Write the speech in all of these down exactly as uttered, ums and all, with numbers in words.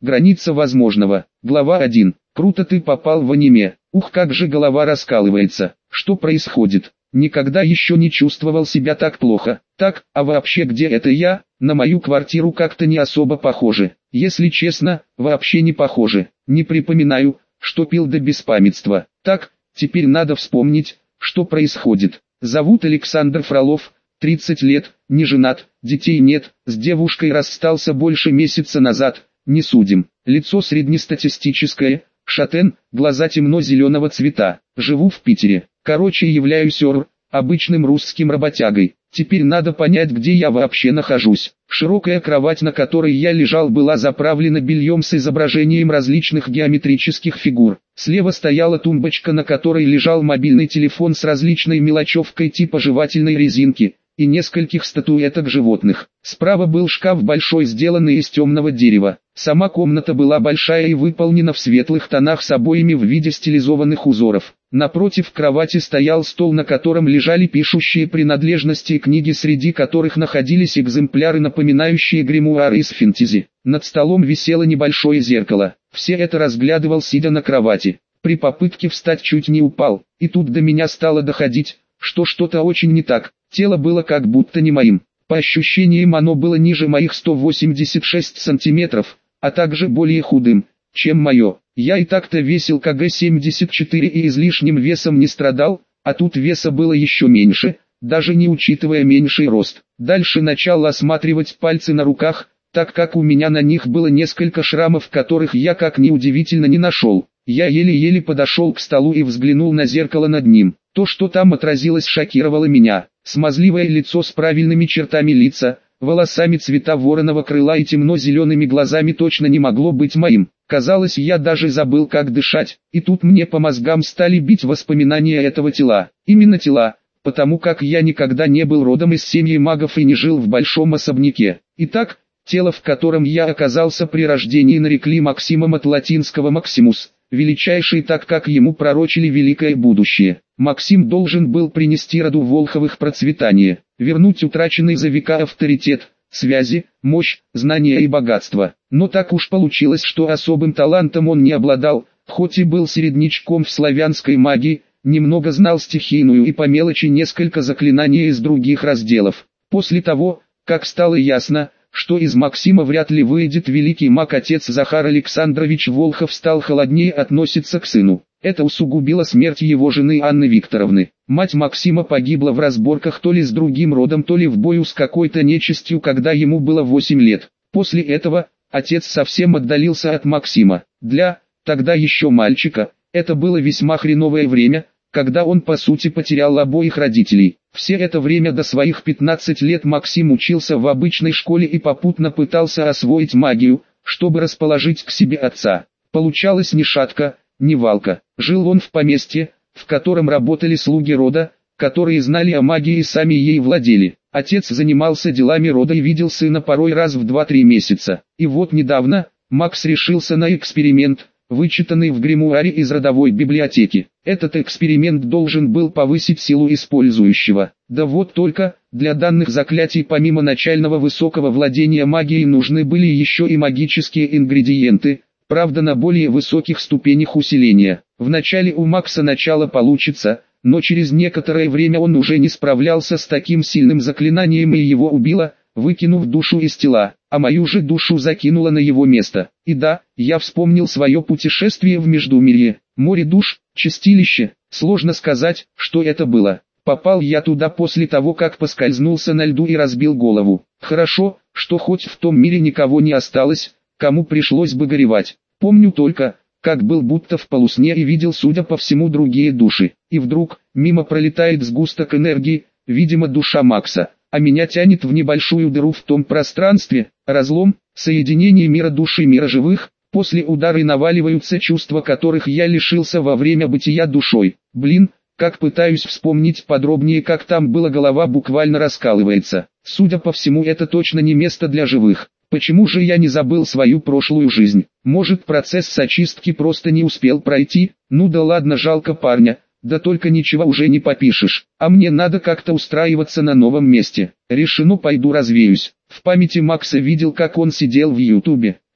Граница возможного. Глава один. Круто ты попал в аниме. Ух, как же голова раскалывается. Что происходит? Никогда еще не чувствовал себя так плохо. Так, а вообще где это я? На мою квартиру как-то не особо похоже. Если честно, вообще не похоже. Не припоминаю, что пил до беспамятства. Так, теперь надо вспомнить, что происходит. Зовут Александр Фролов, тридцать лет, не женат, детей нет, с девушкой расстался больше месяца назад, не судим. Лицо среднестатистическое, шатен, глаза темно-зеленого цвета. Живу в Питере. Короче, являюсь ор, обычным русским работягой. Теперь надо понять, где я вообще нахожусь. Широкая кровать, на которой я лежал, была заправлена бельем с изображением различных геометрических фигур. Слева стояла тумбочка, на которой лежал мобильный телефон с различной мелочевкой типа жевательной резинки и нескольких статуэток животных. Справа был шкаф большой, сделанный из темного дерева. Сама комната была большая и выполнена в светлых тонах с обоями в виде стилизованных узоров. Напротив кровати стоял стол, на котором лежали пишущие принадлежности и книги, среди которых находились экземпляры, напоминающие гримуары из фэнтези. Над столом висело небольшое зеркало. Все это разглядывал, сидя на кровати. При попытке встать чуть не упал, и тут до меня стало доходить, что что-то очень не так. Тело было как будто не моим. По ощущениям оно было ниже моих сто восемьдесят шесть сантиметров, а также более худым, чем мое. Я и так-то весил килограмм семьдесят четыре и излишним весом не страдал, а тут веса было еще меньше, даже не учитывая меньший рост. Дальше начал осматривать пальцы на руках, так как у меня на них было несколько шрамов, которых я, как ни удивительно, не нашел. Я еле-еле подошел к столу и взглянул на зеркало над ним. То, что там отразилось, шокировало меня. Смазливое лицо с правильными чертами лица, волосами цвета вороного крыла и темно-зелеными глазами точно не могло быть моим. Казалось, я даже забыл, как дышать, и тут мне по мозгам стали бить воспоминания этого тела. Именно тела, потому как я никогда не был родом из семьи магов и не жил в большом особняке. Итак, тело, в котором я оказался при рождении, нарекли Максимом от латинского «Максимус», величайший, так как ему пророчили великое будущее. Максим должен был принести роду Волховых процветание, вернуть утраченный за века авторитет, связи, мощь, знания и богатство. Но так уж получилось, что особым талантом он не обладал, хоть и был середнячком в славянской магии, немного знал стихийную и по мелочи несколько заклинаний из других разделов. После того, как стало ясно, что из Максима вряд ли выйдет великий маг, отец Захар Александрович Волхов стал холоднее относиться к сыну. Это усугубило смерть его жены Анны Викторовны. Мать Максима погибла в разборках то ли с другим родом, то ли в бою с какой-то нечистью, когда ему было восемь лет. После этого, отец совсем отдалился от Максима. Для, тогда еще мальчика, это было весьма хреновое время, когда он по сути потерял обоих родителей. Все это время до своих пятнадцати лет Максим учился в обычной школе и попутно пытался освоить магию, чтобы расположить к себе отца. Получалось ни шатка, ни валка. Жил он в поместье, в котором работали слуги рода, которые знали о магии и сами ей владели. Отец занимался делами рода и видел сына порой раз в два-три месяца. И вот недавно, Макс решился на эксперимент, вычитанный в гримуаре из родовой библиотеки. Этот эксперимент должен был повысить силу использующего. Да вот только, для данных заклятий помимо начального высокого владения магией нужны были еще и магические ингредиенты, правда на более высоких ступенях усиления. Вначале у Макса начало получится, но через некоторое время он уже не справлялся с таким сильным заклинанием и его убило, выкинув душу из тела, а мою же душу закинуло на его место. И да, я вспомнил свое путешествие в Междумирье, море душ, чистилище, сложно сказать, что это было. Попал я туда после того, как поскользнулся на льду и разбил голову. Хорошо, что хоть в том мире никого не осталось, кому пришлось бы горевать. Помню только, как был будто в полусне и видел, судя по всему, другие души. И вдруг, мимо пролетает сгусток энергии, видимо душа Макса, а меня тянет в небольшую дыру в том пространстве, разлом, соединение мира души и мира живых. После удара наваливаются чувства, которых я лишился во время бытия душой. Блин, как пытаюсь вспомнить подробнее, как там было, голова буквально раскалывается. Судя по всему, это точно не место для живых. Почему же я не забыл свою прошлую жизнь? Может, процесс очистки просто не успел пройти? Ну да ладно, жалко парня. Да только ничего уже не попишешь. А мне надо как-то устраиваться на новом месте. Решено, пойду развеюсь. В памяти Макса видел, как он сидел в ютубе.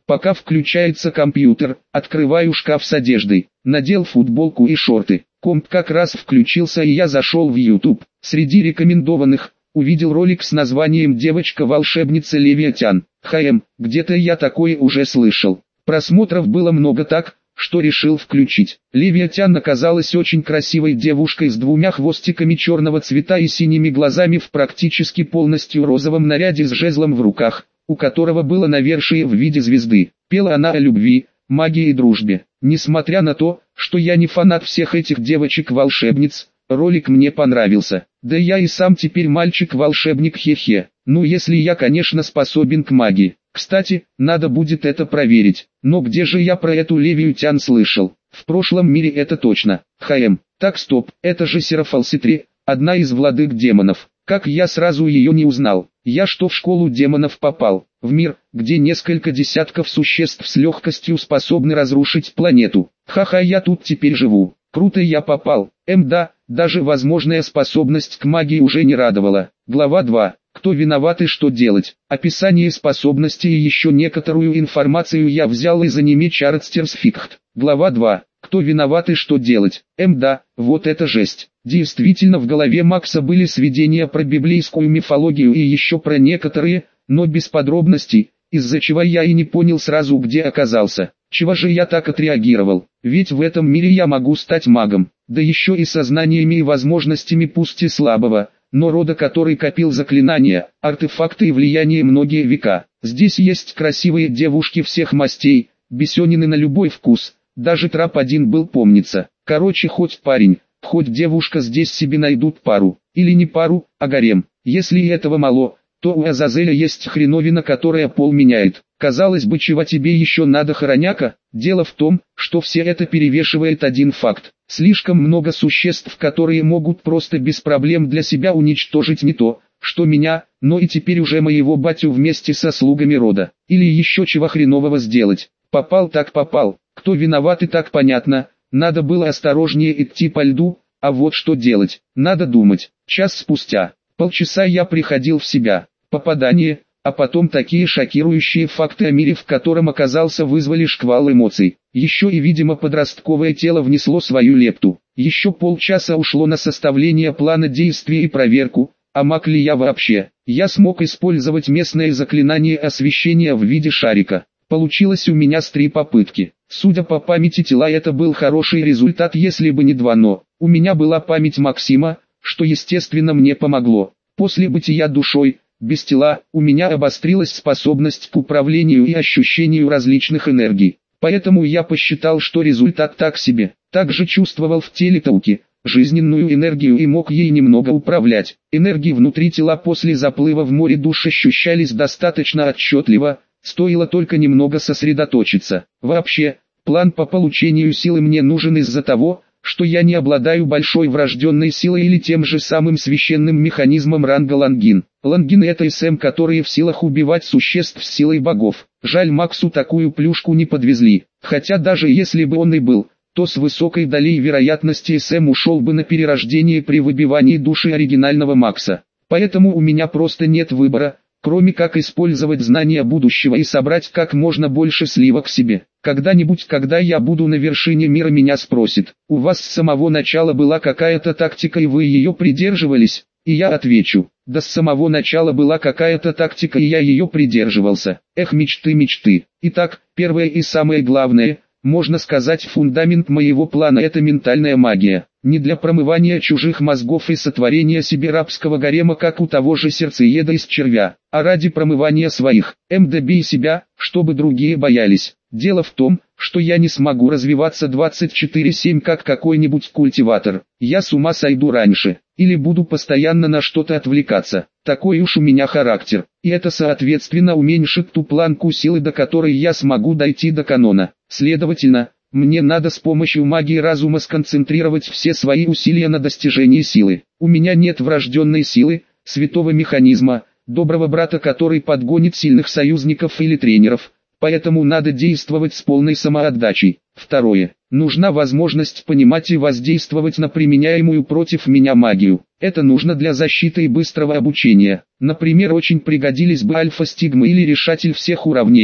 Пока включается компьютер, открываю шкаф с одеждой, надел футболку и шорты. Комп как раз включился и я зашел в YouTube. Среди рекомендованных увидел ролик с названием «Девочка-волшебница Левиатан». ХМ, где-то я такое уже слышал. Просмотров было много так, что решил включить. Левиатан оказалась очень красивой девушкой с двумя хвостиками черного цвета и синими глазами в практически полностью розовом наряде с жезлом в руках, у которого было навершие в виде звезды. Пела она о любви, магии и дружбе. Несмотря на то, что я не фанат всех этих девочек-волшебниц, ролик мне понравился. Да я и сам теперь мальчик-волшебник, хе-хе. Ну если я, конечно, способен к магии. Кстати, надо будет это проверить. Но где же я про эту Левиатан слышал? В прошлом мире это точно. ХМ. Так стоп, это же Серафалситри, одна из владык демонов. Как я сразу ее не узнал? Я что, в школу демонов попал? В мир, где несколько десятков существ с легкостью способны разрушить планету. Ха-ха, я тут теперь живу. Круто я попал. Эм да, даже возможная способность к магии уже не радовала. Глава два. Кто виноват и что делать? Описание способностей и еще некоторую информацию я взял из аниме Чарцтерсфикт. Глава два. Кто виноват и что делать? Эм да, вот это жесть. Действительно в голове Макса были сведения про библейскую мифологию и еще про некоторые, но без подробностей, из-за чего я и не понял сразу, где оказался. Чего же я так отреагировал? Ведь в этом мире я могу стать магом, да еще и со знаниями и возможностями пусть и слабого, но рода, который копил заклинания, артефакты и влияние многие века. Здесь есть красивые девушки всех мастей, бесенины на любой вкус, даже трап один был, помнится. Короче, хоть парень, хоть девушка здесь себе найдут пару, или не пару, а гарем. Если и этого мало, то у Азазеля есть хреновина, которая пол меняет. Казалось бы, чего тебе еще надо, хороняка? Дело в том, что все это перевешивает один факт. Слишком много существ, которые могут просто без проблем для себя уничтожить не то, что меня, но и теперь уже моего батю вместе со слугами рода. Или еще чего хренового сделать. Попал так попал, кто виноват и так понятно. Надо было осторожнее идти по льду, а вот что делать, надо думать. Час спустя, полчаса я приходил в себя. Попадание, а потом такие шокирующие факты о мире, в котором оказался, вызвали шквал эмоций. Еще и, видимо, подростковое тело внесло свою лепту. Еще полчаса ушло на составление плана действий и проверку, а маг ли я вообще. Я смог использовать местное заклинание освещения в виде шарика. Получилось у меня с три попытки. Судя по памяти тела, это был хороший результат, если бы не два «но». У меня была память Максима, что естественно мне помогло. После бытия душой, без тела, у меня обострилась способность к управлению и ощущению различных энергий. Поэтому я посчитал, что результат так себе. Также чувствовал в теле Тауки жизненную энергию и мог ей немного управлять. Энергии внутри тела после заплыва в море душ ощущались достаточно отчетливо, стоило только немного сосредоточиться. Вообще, план по получению силы мне нужен из-за того, что я не обладаю большой врожденной силой или тем же самым священным механизмом ранга Лангин. Лангины — это СМ, которые в силах убивать существ с силой богов. Жаль, Максу такую плюшку не подвезли. Хотя даже если бы он и был, то с высокой долей вероятности СМ ушел бы на перерождение при выбивании души оригинального Макса. Поэтому у меня просто нет выбора, кроме как использовать знания будущего и собрать как можно больше сливок себе. Когда-нибудь, когда я буду на вершине мира, меня спросят: у вас с самого начала была какая-то тактика и вы ее придерживались? И я отвечу: да с самого начала была какая-то тактика и я ее придерживался. Эх, мечты, мечты. Итак, первое и самое главное, можно сказать, фундамент моего плана — это ментальная магия. Не для промывания чужих мозгов и сотворения себе рабского гарема, как у того же сердцееда из червя, а ради промывания своих. Эм добей себя, чтобы другие боялись. Дело в том, что я не смогу развиваться двадцать четыре семь как какой-нибудь культиватор. Я с ума сойду раньше, или буду постоянно на что-то отвлекаться. Такой уж у меня характер, и это соответственно уменьшит ту планку силы, до которой я смогу дойти до канона. Следовательно, мне надо с помощью магии разума сконцентрировать все свои усилия на достижении силы. У меня нет врожденной силы, святого механизма, доброго брата, который подгонит сильных союзников или тренеров, поэтому надо действовать с полной самоотдачей. Второе. Нужна возможность понимать и воздействовать на применяемую против меня магию. Это нужно для защиты и быстрого обучения. Например, очень пригодились бы альфа-стигмы или решатель всех уравнений,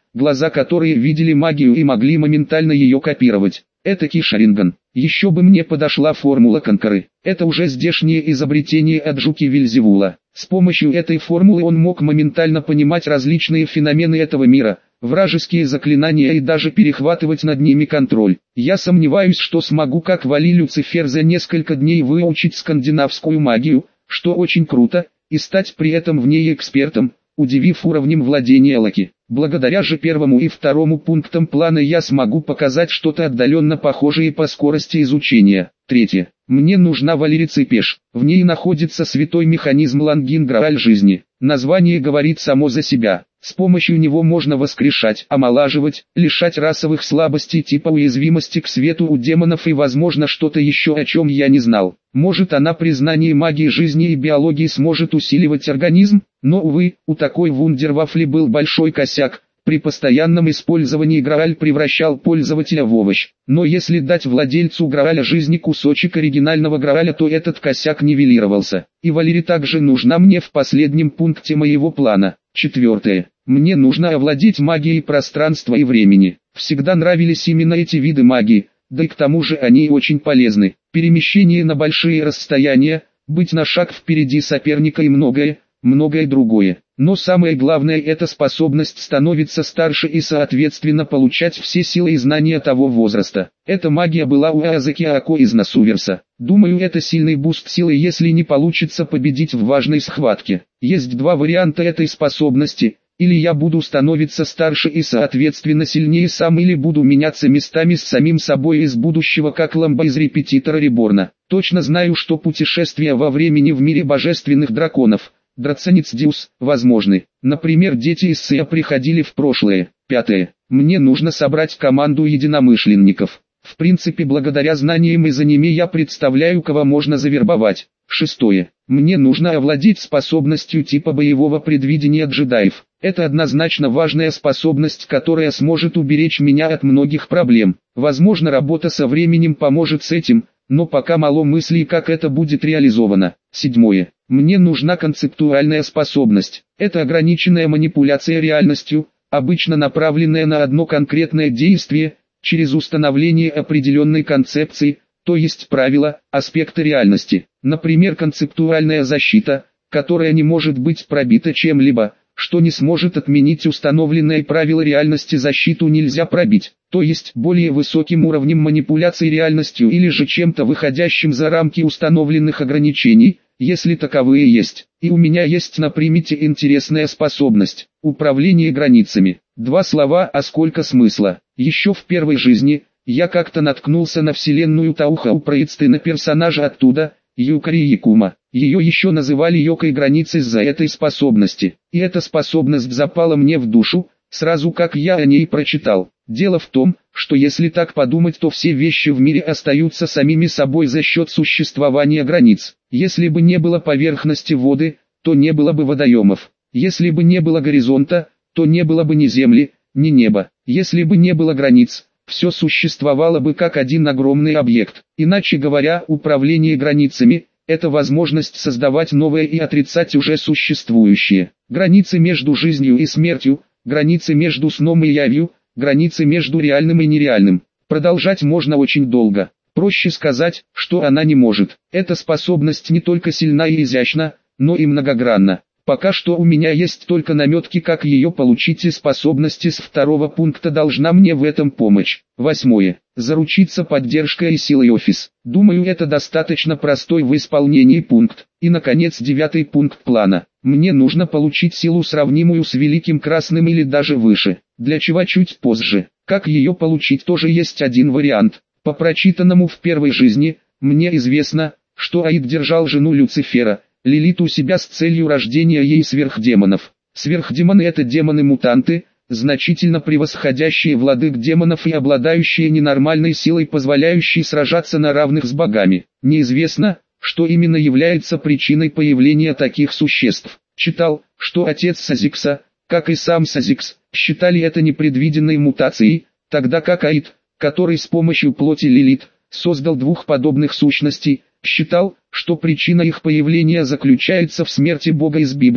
глаза которые видели магию и могли моментально ее копировать. Этакий Шаринган. Еще бы мне подошла формула Конкоры. Это уже здешнее изобретение от жуки Вельзевула. С помощью этой формулы он мог моментально понимать различные феномены этого мира, вражеские заклинания и даже перехватывать над ними контроль. Я сомневаюсь, что смогу как Вали Люцифер за несколько дней выучить скандинавскую магию, что очень круто, и стать при этом в ней экспертом, удивив уровнем владения Локи. Благодаря же первому и второму пунктам плана я смогу показать что-то отдаленно похожее по скорости изучения. Третье. Мне нужна Валерицепеш. В ней находится святой механизм Лангин Грааль жизни. Название говорит само за себя. С помощью него можно воскрешать, омолаживать, лишать расовых слабостей типа уязвимости к свету у демонов и возможно что-то еще, о чем я не знал. Может, она при знании магии жизни и биологии сможет усиливать организм? Но увы, у такой вундервафли был большой косяк. При постоянном использовании Грааль превращал пользователя в овощ. Но если дать владельцу Грааля жизни кусочек оригинального Грааля, то этот косяк нивелировался. И Валери также нужна мне в последнем пункте моего плана. Четвертое. Мне нужно овладеть магией пространства и времени. Всегда нравились именно эти виды магии, да и к тому же они очень полезны. Перемещение на большие расстояния, быть на шаг впереди соперника и многое, многое другое. Но самое главное, это способность становиться старше и соответственно получать все силы и знания того возраста. Эта магия была у Аазаки Ако из Насуверса. Думаю, это сильный буст силы, если не получится победить в важной схватке. Есть два варианта этой способности. Или я буду становиться старше и соответственно сильнее сам, или буду меняться местами с самим собой из будущего, как Ламба из Репетитора Реборна. Точно знаю, что путешествия во времени в мире божественных драконов, Драценец Диус, возможны. Например, дети из Сея приходили в прошлое. Пятое. Мне нужно собрать команду единомышленников. В принципе, благодаря знаниям из аниме я представляю, кого можно завербовать. Шестое. Мне нужно овладеть способностью типа боевого предвидения джедаев. Это однозначно важная способность, которая сможет уберечь меня от многих проблем. Возможно, работа со временем поможет с этим, но пока мало мыслей, как это будет реализовано. Седьмое. Мне нужна концептуальная способность. Это ограниченная манипуляция реальностью, обычно направленная на одно конкретное действие, через установление определенной концепции, то есть правила, аспекта реальности. Например, концептуальная защита, которая не может быть пробита чем-либо, что не сможет отменить установленное правило реальности. Защиту нельзя пробить, то есть более высоким уровнем манипуляции реальностью или же чем-то выходящим за рамки установленных ограничений, если таковые есть. И у меня есть на примете интересная способность – управление границами. Два слова, а сколько смысла. Еще в первой жизни я как-то наткнулся на вселенную Тауха у на персонажа оттуда, Юкари Якума. Ее еще называли Йокой границ из-за этой способности. И эта способность запала мне в душу, сразу как я о ней прочитал. Дело в том, что если так подумать, то все вещи в мире остаются самими собой за счет существования границ. Если бы не было поверхности воды, то не было бы водоемов. Если бы не было горизонта, то не было бы ни земли, ни неба. Если бы не было границ, все существовало бы как один огромный объект. Иначе говоря, управление границами – это возможность создавать новое и отрицать уже существующее. Границы между жизнью и смертью, границы между сном и явью, границы между реальным и нереальным. Продолжать можно очень долго. Проще сказать, что она не может. Эта способность не только сильна и изящна, но и многогранна. Пока что у меня есть только наметки, как ее получить, и способности с второго пункта должна мне в этом помочь. Восьмое. Заручиться поддержкой и силой офис. Думаю, это достаточно простой в исполнении пункт. И наконец, девятый пункт плана. Мне нужно получить силу, сравнимую с Великим Красным или даже выше. Для чего чуть позже. Как ее получить, тоже есть один вариант. По прочитанному в первой жизни, мне известно, что Аид держал жену Люцифера, Лилит, у себя с целью рождения ей сверхдемонов. Сверхдемоны — это демоны-мутанты, значительно превосходящие владык демонов и обладающие ненормальной силой, позволяющей сражаться на равных с богами. Неизвестно, что именно является причиной появления таких существ. Читал, что отец Сазикса, как и сам Сазикс, считали это непредвиденной мутацией, тогда как Аид, который с помощью плоти Лилит создал двух подобных сущностей, считал, что причина их появления заключается в смерти Бога из Библии,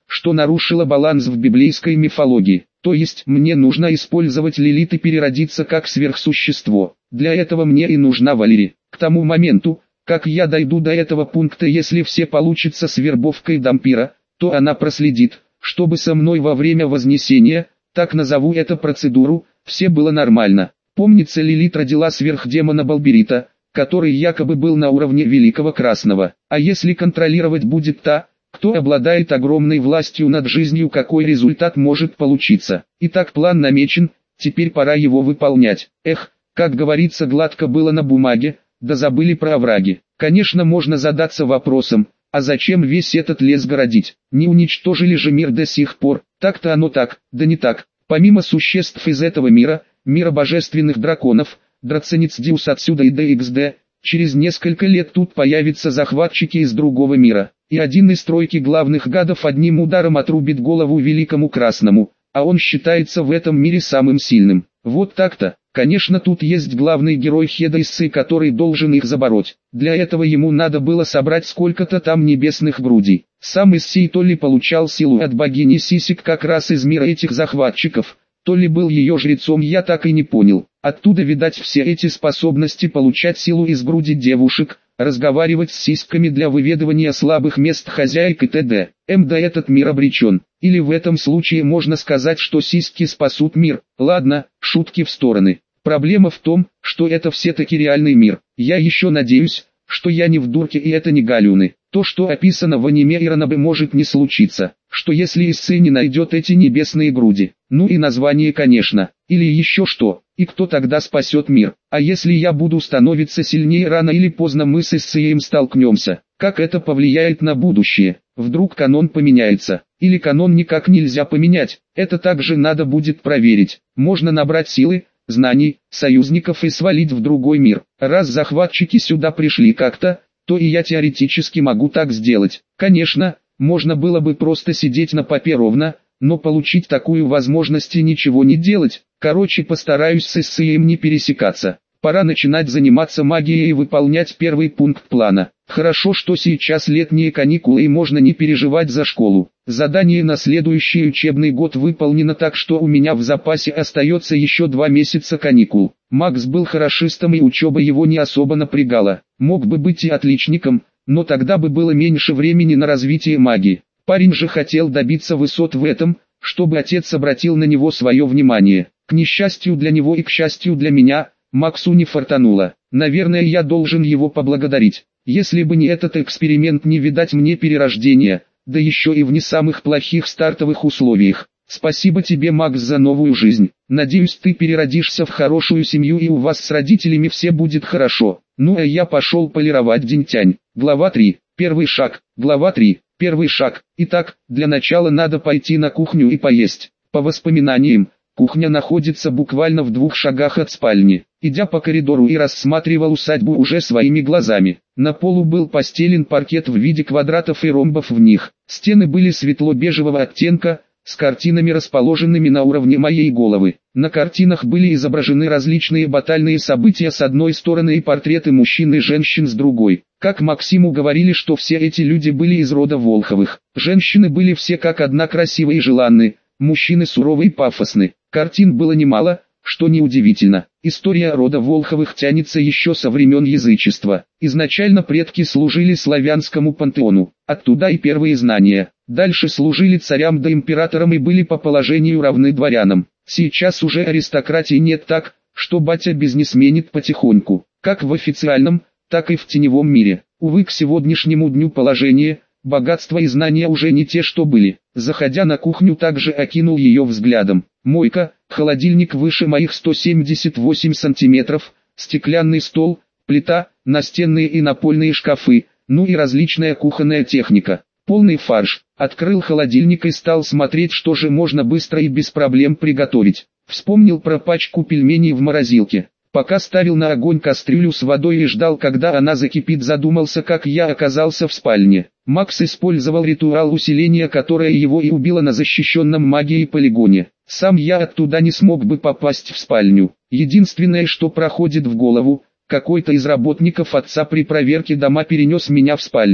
что нарушило баланс в библейской мифологии. То есть, мне нужно использовать Лилит и переродиться как сверхсущество. Для этого мне и нужна Валери. К тому моменту, как я дойду до этого пункта, если все получится с вербовкой Дампира, то она проследит, чтобы со мной во время вознесения, так назову эту процедуру, все было нормально. Помнится, Лилит родила сверхдемона Балберита, который якобы был на уровне Великого Красного. А если контролировать будет та, кто обладает огромной властью над жизнью, какой результат может получиться? Итак, план намечен, теперь пора его выполнять. Эх, как говорится, гладко было на бумаге, да забыли про овраги. Конечно, можно задаться вопросом, а зачем весь этот лес городить? Не уничтожили же мир до сих пор? Так-то оно так, да не так. Помимо существ из этого мира, мира божественных драконов, драценец Диус отсюда и ди икс ди, через несколько лет тут появятся захватчики из другого мира. И один из тройки главных гадов одним ударом отрубит голову Великому Красному, а он считается в этом мире самым сильным. Вот так-то. Конечно, тут есть главный герой Хедайсы, который должен их забороть. Для этого ему надо было собрать сколько-то там небесных грудей. Сам Иссей то ли получал силу от богини Сисик как раз из мира этих захватчиков, то ли был ее жрецом, я так и не понял. Оттуда, видать, все эти способности получать силу из груди девушек, разговаривать с сиськами для выведывания слабых мест хозяек и т.д. Мда этот мир обречен. Или в этом случае можно сказать, что сиськи спасут мир. Ладно, шутки в стороны. Проблема в том, что это все-таки реальный мир. Я еще надеюсь, что я не в дурке и это не галюны. То, что описано в аниме Иранабе, может не случиться. Что если Иссей не найдет эти небесные груди? Ну и название, конечно. Или еще что? И кто тогда спасет мир? А если я буду становиться сильнее, рано или поздно мы с Иссеем столкнемся. Как это повлияет на будущее? Вдруг канон поменяется? Или канон никак нельзя поменять? Это также надо будет проверить. Можно набрать силы, знаний, союзников и свалить в другой мир. Раз захватчики сюда пришли как-то, то и я теоретически могу так сделать. Конечно, можно было бы просто сидеть на попе ровно, но получить такую возможность и ничего не делать. Короче, постараюсь с Иссеем не пересекаться. Пора начинать заниматься магией и выполнять первый пункт плана. Хорошо, что сейчас летние каникулы и можно не переживать за школу. Задание на следующий учебный год выполнено, так что у меня в запасе остается еще два месяца каникул. Макс был хорошистом и учеба его не особо напрягала. Мог бы быть и отличником, но тогда бы было меньше времени на развитие магии. Парень же хотел добиться высот в этом, чтобы отец обратил на него свое внимание. К несчастью для него и к счастью для меня, Максу не фартануло. Наверное, я должен его поблагодарить. Если бы не этот эксперимент, не видать мне перерождения, да еще и в не самых плохих стартовых условиях. Спасибо тебе, Макс, за новую жизнь. Надеюсь, ты переродишься в хорошую семью и у вас с родителями все будет хорошо. Ну а я пошел полировать Динтянь. Глава три. Первый шаг. Глава три. Первый шаг. Итак, для начала надо пойти на кухню и поесть. По воспоминаниям, кухня находится буквально в двух шагах от спальни. Идя по коридору и рассматривал усадьбу уже своими глазами. На полу был постелен паркет в виде квадратов и ромбов в них. Стены были светло-бежевого оттенка, с картинами, расположенными на уровне моей головы. На картинах были изображены различные батальные события с одной стороны и портреты мужчин и женщин с другой. Как Максиму говорили, что все эти люди были из рода Волховых. Женщины были все как одна красивы и желанны, мужчины суровы и пафосны. Картин было немало, что неудивительно. История рода Волховых тянется еще со времен язычества. Изначально предки служили славянскому пантеону, оттуда и первые знания. Дальше служили царям да императорам и были по положению равны дворянам. Сейчас уже аристократии нет, так, что батя бизнесменит потихоньку, как в официальном, так и в теневом мире. Увы, к сегодняшнему дню положение, богатство и знания уже не те, что были. Заходя на кухню, также окинул ее взглядом. Мойка, холодильник выше моих сто семьдесят восемь сантиметров, стеклянный стол, плита, настенные и напольные шкафы, ну и различная кухонная техника. Полный фарш. Открыл холодильник и стал смотреть, что же можно быстро и без проблем приготовить. Вспомнил про пачку пельменей в морозилке. Пока ставил на огонь кастрюлю с водой и ждал, когда она закипит, задумался, как я оказался в спальне. Макс использовал ритуал усиления, которое его и убило на защищенном магией полигоне. Сам я оттуда не смог бы попасть в спальню. Единственное, что проходит в голову, какой-то из работников отца при проверке дома перенес меня в спальню.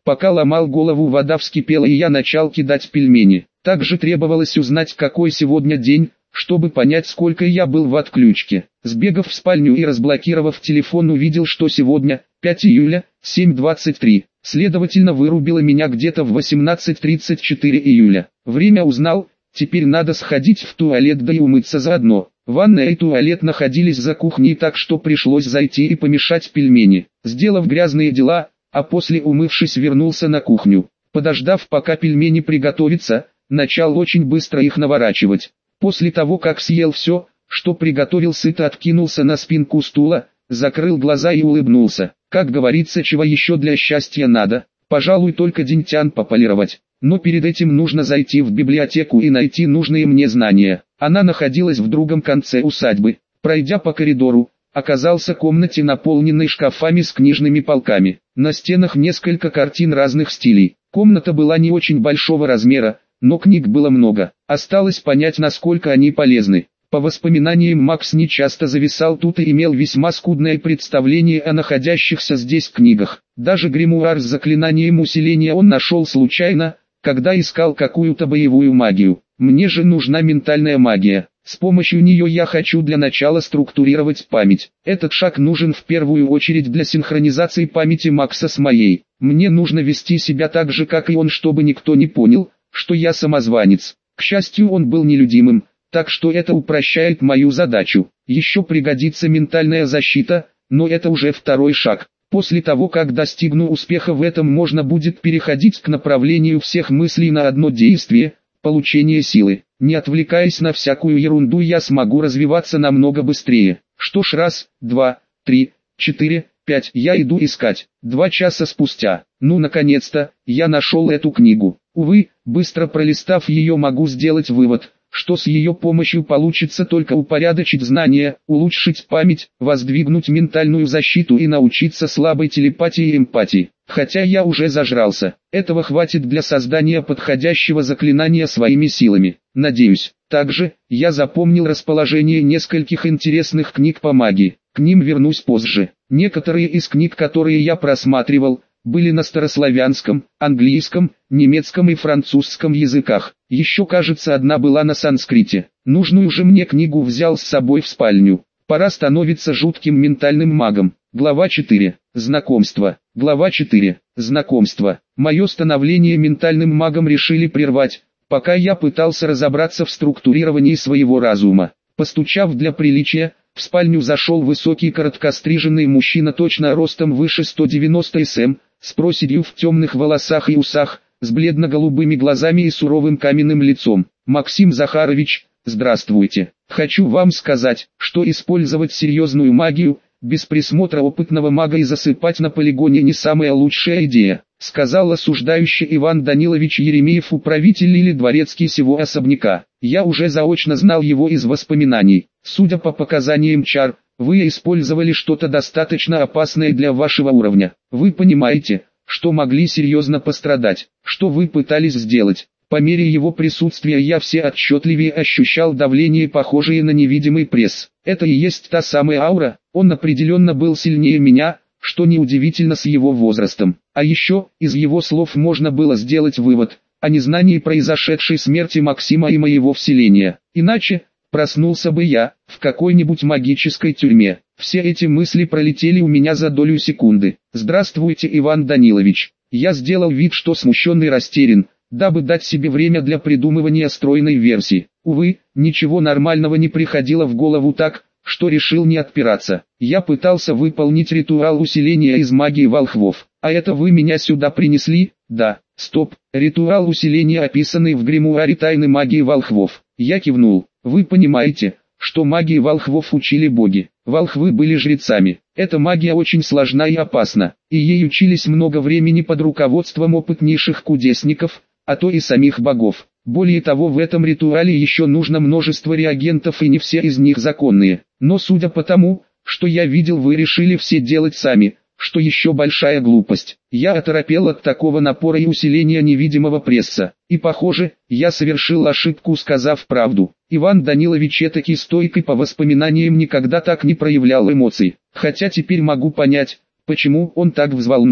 Пока ломал голову, вода вскипела и я начал кидать пельмени. Также требовалось узнать, какой сегодня день, чтобы понять, сколько я был в отключке. Сбегав в спальню и разблокировав телефон, увидел, что сегодня, пятое июля, семь двадцать три. Следовательно, вырубило меня где-то в восемнадцать тридцать четыре июля. Время узнал, теперь надо сходить в туалет да и умыться заодно. Ванная и туалет находились за кухней, так что пришлось зайти и помешать пельмени. Сделав грязные дела, а после умывшись, вернулся на кухню. Подождав, пока пельмени приготовятся, начал очень быстро их наворачивать. После того, как съел все, что приготовил, сыто откинулся на спинку стула, закрыл глаза и улыбнулся. Как говорится, чего еще для счастья надо, пожалуй, только дентян пополировать. Но перед этим нужно зайти в библиотеку и найти нужные мне знания. Она находилась в другом конце усадьбы. Пройдя по коридору, оказался в комнате, наполненной шкафами с книжными полками. На стенах несколько картин разных стилей. Комната была не очень большого размера, но книг было много. Осталось понять, насколько они полезны. По воспоминаниям, Макс нечасто зависал тут и имел весьма скудное представление о находящихся здесь книгах. Даже гримуар с заклинанием усиления он нашел случайно, когда искал какую-то боевую магию. Мне же нужна ментальная магия. С помощью нее я хочу для начала структурировать память. Этот шаг нужен в первую очередь для синхронизации памяти Макса с моей. Мне нужно вести себя так же, как и он, чтобы никто не понял, что я самозванец. К счастью, он был нелюдимым, так что это упрощает мою задачу. Еще пригодится ментальная защита, но это уже второй шаг. После того, как достигну успеха в этом, можно будет переходить к направлению всех мыслей на одно действие – получение силы. Не отвлекаясь на всякую ерунду, я смогу развиваться намного быстрее. Что ж, раз, два, три, четыре, пять, я иду искать. Два часа спустя, ну наконец-то, я нашел эту книгу. Увы, быстро пролистав ее, могу сделать вывод, что с ее помощью получится только упорядочить знания, улучшить память, воздвигнуть ментальную защиту и научиться слабой телепатии и эмпатии. Хотя я уже зажрался, этого хватит для создания подходящего заклинания своими силами. Надеюсь. Также, я запомнил расположение нескольких интересных книг по магии. К ним вернусь позже. Некоторые из книг, которые я просматривал, были на старославянском, английском, немецком и французском языках. Еще, кажется, одна была на санскрите. Нужную же мне книгу взял с собой в спальню. Пора становиться жутким ментальным магом. Глава четыре. Знакомство. Глава четыре. Знакомство. Мое становление ментальным магом решили прервать, пока я пытался разобраться в структурировании своего разума. Постучав для приличия, в спальню зашел высокий короткостриженный мужчина точно ростом выше ста девяноста сантиметров, с проседью в темных волосах и усах, с бледно-голубыми глазами и суровым каменным лицом. «Максим Захарович, здравствуйте. Хочу вам сказать, что использовать серьезную магию, без присмотра опытного мага и засыпать на полигоне не самая лучшая идея», сказал осуждающий Иван Данилович Еремеев, управитель или дворецкий сего особняка. Я уже заочно знал его из воспоминаний. Судя по показаниям чар, вы использовали что-то достаточно опасное для вашего уровня. Вы понимаете, что могли серьезно пострадать. Что вы пытались сделать? По мере его присутствия я все отчетливее ощущал давление, похожее на невидимый пресс. Это и есть та самая аура. Он определенно был сильнее меня, что неудивительно с его возрастом. А еще, из его слов можно было сделать вывод о незнании произошедшей смерти Максима и моего вселения. Иначе, проснулся бы я в какой-нибудь магической тюрьме. Все эти мысли пролетели у меня за долю секунды. «Здравствуйте, Иван Данилович». Я сделал вид, что смущен и растерян, дабы дать себе время для придумывания стройной версии. Увы, ничего нормального не приходило в голову, так что решил не отпираться. Я пытался выполнить ритуал усиления из магии волхвов. А это вы меня сюда принесли? Да. Стоп. Ритуал усиления, описанный в гримуаре тайны магии волхвов. Я кивнул. Вы понимаете, что магии волхвов учили боги. Волхвы были жрецами. Эта магия очень сложна и опасна, и ей учились много времени под руководством опытнейших кудесников, а то и самих богов. Более того, в этом ритуале еще нужно множество реагентов, и не все из них законные. Но судя по тому, что я видел, вы решили все делать сами, что еще большая глупость. Я оторопел от такого напора и усиления невидимого пресса. И похоже, я совершил ошибку, сказав правду. Иван Данилович этакий стойкий, по воспоминаниям, никогда так не проявлял эмоций. Хотя теперь могу понять, почему он так взволнован.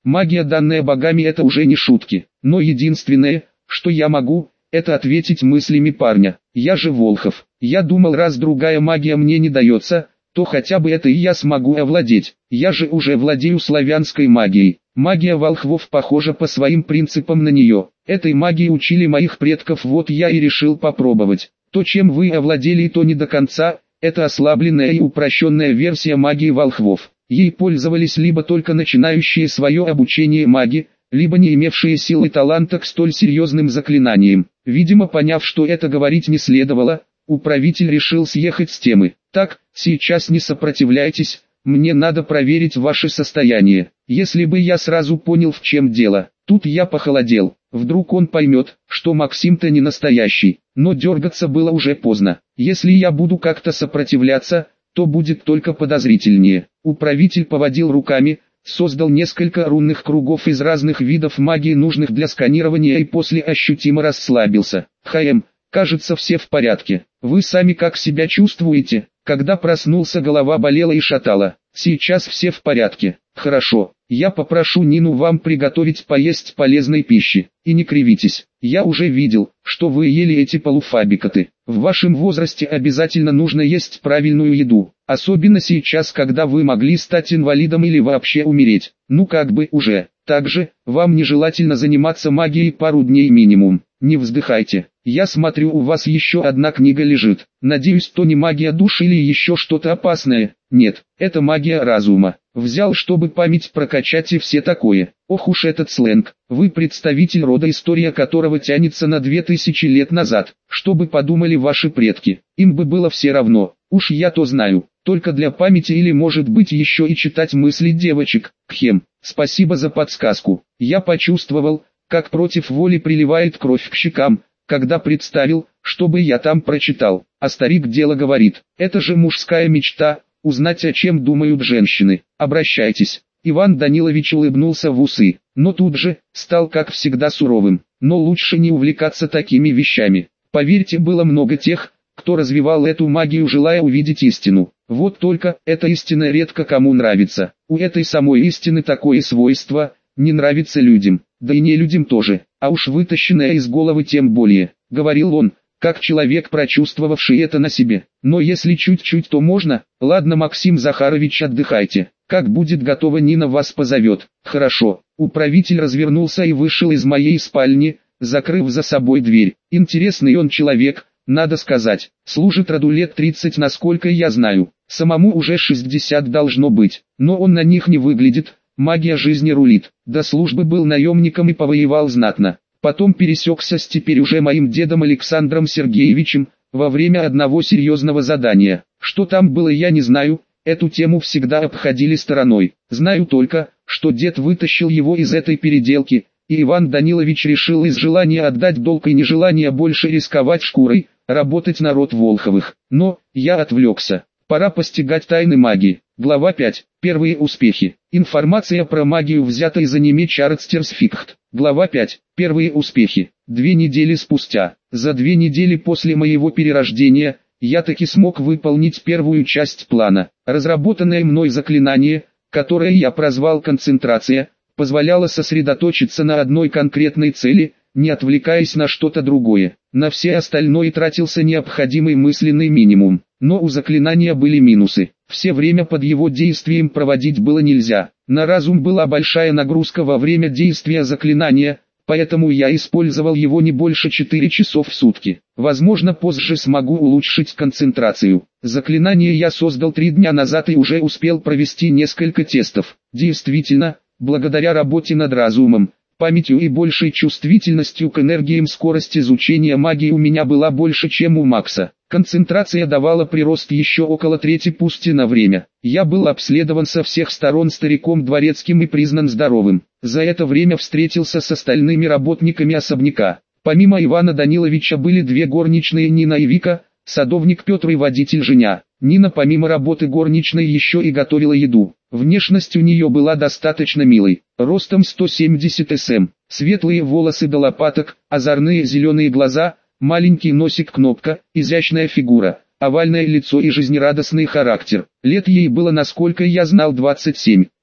Магия, данная богами, это уже не шутки. Но единственное, что я могу, это ответить мыслями парня. Я же Волхов. Я думал, раз другая магия мне не дается, то хотя бы это и я смогу овладеть. Я же уже владею славянской магией. Магия волхвов похожа по своим принципам на нее. Этой магией учили моих предков, вот я и решил попробовать. То, чем вы овладели, и то не до конца, это ослабленная и упрощенная версия магии волхвов. Ей пользовались либо только начинающие свое обучение маги, либо не имевшие сил и таланта к столь серьезным заклинаниям. Видимо, поняв, что это говорить не следовало, управитель решил съехать с темы. Так, сейчас не сопротивляйтесь, мне надо проверить ваше состояние. Если бы я сразу понял, в чем дело. Тут я похолодел. Вдруг он поймет, что Максим-то не настоящий. Но дергаться было уже поздно. Если я буду как-то сопротивляться, то будет только подозрительнее. Управитель поводил руками, создал несколько рунных кругов из разных видов магии, нужных для сканирования, и после ощутимо расслабился. «Хм, кажется, все в порядке. Вы сами как себя чувствуете?» Когда проснулся, голова болела и шатала. «Сейчас все в порядке. Хорошо. Я попрошу Нину вам приготовить поесть полезной пищи. И не кривитесь. Я уже видел, что вы ели эти полуфабрикаты. В вашем возрасте обязательно нужно есть правильную еду. Особенно сейчас, когда вы могли стать инвалидом или вообще умереть. Ну как бы уже. Также, вам нежелательно заниматься магией пару дней минимум. Не вздыхайте. Я смотрю, у вас еще одна книга лежит. Надеюсь, то не магия души или еще что-то опасное. Нет, это магия разума. Взял, чтобы память прокачать и все такое. Ох уж этот сленг. Вы представитель рода, история которого тянется на две тысячи лет назад. Что бы подумали ваши предки? Им бы было все равно. Уж я то знаю. Только для памяти, или может быть еще и читать мысли девочек. Кхем. Спасибо за подсказку. Я почувствовал, как против воли приливает кровь к щекам, когда представил, чтобы я там прочитал. А старик дело говорит. Это же мужская мечта, узнать, о чем думают женщины. Обращайтесь. Иван Данилович улыбнулся в усы, но тут же стал как всегда суровым. Но лучше не увлекаться такими вещами. Поверьте, было много тех, кто развивал эту магию, желая увидеть истину. Вот только эта истина редко кому нравится. У этой самой истины такое свойство – не нравится людям, да и не людям тоже, а уж вытащенная из головы тем более, говорил он, как человек, прочувствовавший это на себе. Но если чуть-чуть, то можно. Ладно, Максим Захарович, отдыхайте. Как будет готова, Нина вас позовет. Хорошо. Управитель развернулся и вышел из моей спальни, закрыв за собой дверь. Интересный он человек, надо сказать. Служит роду лет тридцать, насколько я знаю. Самому уже шестьдесят должно быть. Но он на них не выглядит. Магия жизни рулит. До службы был наемником и повоевал знатно. Потом пересекся с теперь уже моим дедом Александром Сергеевичем, во время одного серьезного задания. Что там было, я не знаю, эту тему всегда обходили стороной. Знаю только, что дед вытащил его из этой переделки, и Иван Данилович решил из желания отдать долг и нежелания больше рисковать шкурой, работать на род Волховых. Но, я отвлекся. Пора постигать тайны магии. Глава пять. Первые успехи. Информация про магию взята из аниме Чародстерсфикт. Глава пять. Первые успехи. Две недели спустя. За две недели после моего перерождения, я таки смог выполнить первую часть плана. Разработанное мной заклинание, которое я прозвал «Концентрация», позволяло сосредоточиться на одной конкретной цели, не отвлекаясь на что-то другое. На все остальное тратился необходимый мысленный минимум. Но у заклинания были минусы. Все время под его действием проводить было нельзя. На разум была большая нагрузка во время действия заклинания, поэтому я использовал его не больше четырёх часов в сутки. Возможно, позже смогу улучшить концентрацию. Заклинание я создал три дня назад и уже успел провести несколько тестов. Действительно, благодаря работе над разумом, памятью и большей чувствительностью к энергиям, скорость изучения магии у меня была больше, чем у Макса. Концентрация давала прирост еще около трети, пусть и на время. Я был обследован со всех сторон стариком Дворецким и признан здоровым. За это время встретился с остальными работниками особняка. Помимо Ивана Даниловича были две горничные, Нина и Вика, садовник Петр и водитель Женя. Нина помимо работы горничной еще и готовила еду. Внешность у нее была достаточно милой, ростом сто семьдесят сантиметров, светлые волосы до лопаток, озорные зеленые глаза, маленький носик кнопка, изящная фигура, овальное лицо и жизнерадостный характер. Лет ей было, насколько я знал, двадцать семь.